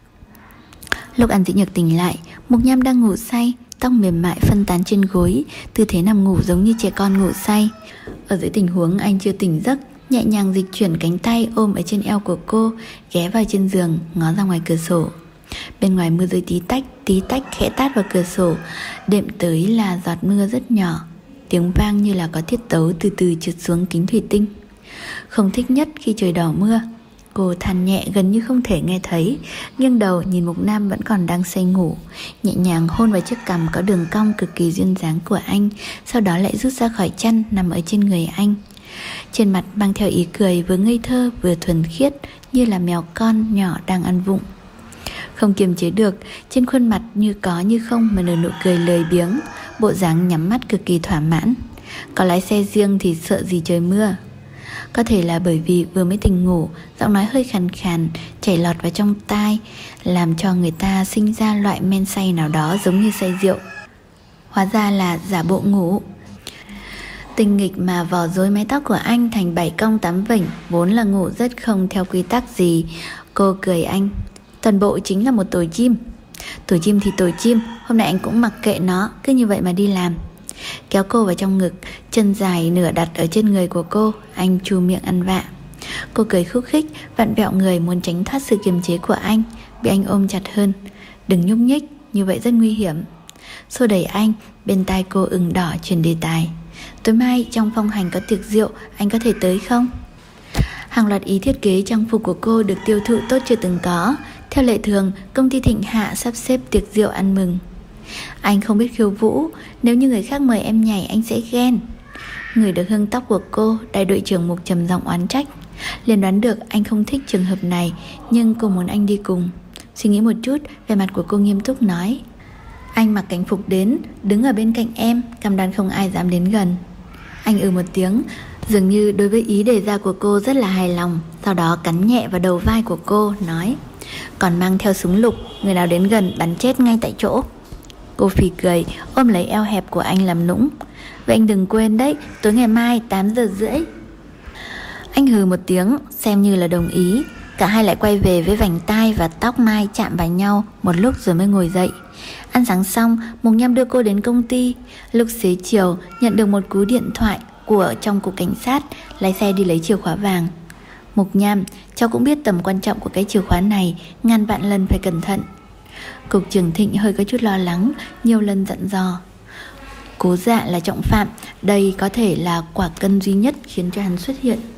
[SPEAKER 1] Lúc An Dĩ Nhược tỉnh lại, Mục Nham đang ngủ say, tóc mềm mại phân tán trên gối, tư thế nằm ngủ giống như trẻ con ngủ say. Ở dưới tình huống anh chưa tỉnh giấc, nhẹ nhàng dịch chuyển cánh tay ôm ở trên eo của cô, ghé vào trên giường, ngó ra ngoài cửa sổ. Bên ngoài mưa rơi tí tách, tí tách khẽ tát vào cửa sổ, đệm tới là giọt mưa rất nhỏ, tiếng vang như là có tiết tấu từ từ trượt xuống kính thủy tinh. Không thích nhất khi trời đổ mưa. Cô than nhẹ gần như không thể nghe thấy, nghiêng đầu nhìn Mục Nam vẫn còn đang say ngủ, nhẹ nhàng hôn vào chiếc cằm có đường cong cực kỳ duyên dáng của anh, sau đó lại rút ra khỏi chăn nằm ở trên người anh. Trên mặt mang theo ý cười vừa ngây thơ vừa thuần khiết, như là mèo con nhỏ đang ăn vụng. Không kiềm chế được, trên khuôn mặt như có như không mà nở nụ cười lười biếng, bộ dáng nhắm mắt cực kỳ thỏa mãn. Có lái xe riêng thì sợ gì trời mưa. Có thể là bởi vì vừa mới tỉnh ngủ, giọng nói hơi khàn khàn chảy lọt vào trong tai, làm cho người ta sinh ra loại men say nào đó giống như say rượu. Hóa ra là giả bộ ngủ. Tinh nghịch mà vò rối mái tóc của anh thành bảy cong tám vểnh, vốn là ngủ rất không theo quy tắc gì. Cô cười anh. Toàn bộ chính là một tổ chim. Tổ chim thì tổ chim, hôm nay anh cũng mặc kệ nó, cứ như vậy mà đi làm. Kéo cô vào trong ngực, chân dài nửa đặt ở trên người của cô, anh chu miệng ăn vạ. Cô cười khúc khích, vặn vẹo người muốn tránh thoát sự kiềm chế của anh, bị anh ôm chặt hơn. Đừng nhúc nhích, như vậy rất nguy hiểm. Xô đẩy anh, bên tai cô ửng đỏ chuyển đề tài. Tối mai trong phong hành có tiệc rượu, anh có thể tới không? Hàng loạt ý thiết kế trang phục của cô được tiêu thụ tốt chưa từng có. Theo lệ thường, công ty Thịnh Hạ sắp xếp tiệc rượu ăn mừng. Anh không biết khiêu vũ, nếu như người khác mời em nhảy anh sẽ ghen. Người được hương tóc của cô, đại đội trưởng Mục trầm giọng oán trách. Liền đoán được anh không thích trường hợp này, nhưng cô muốn anh đi cùng. Suy nghĩ một chút, vẻ mặt của cô nghiêm túc nói. Anh mặc cảnh phục đến, đứng ở bên cạnh em, cam đoan không ai dám đến gần. Anh ừ một tiếng, dường như đối với ý đề ra của cô rất là hài lòng. Sau đó cắn nhẹ vào đầu vai của cô, nói. Còn mang theo súng lục, người nào đến gần bắn chết ngay tại chỗ. Cô phì cười, ôm lấy eo hẹp của anh làm nũng. Vậy anh đừng quên đấy, tối ngày mai tám giờ rưỡi. Anh hừ một tiếng, xem như là đồng ý. Cả hai lại quay về với vành tai và tóc mai chạm vào nhau một lúc rồi mới ngồi dậy. Ăn sáng xong, Mục Nham đưa cô đến công ty. Lúc xế chiều, nhận được một cú điện thoại của trong cục cảnh sát, lái xe đi lấy chìa khóa vàng. Mục Nham, cháu cũng biết tầm quan trọng của cái chìa khóa này, ngàn vạn lần phải cẩn thận. Cục trưởng Thịnh hơi có chút lo lắng, nhiều lần dặn dò. Cố Dạ là trọng phạm, đây có thể là quả cân duy nhất khiến cho hắn xuất hiện.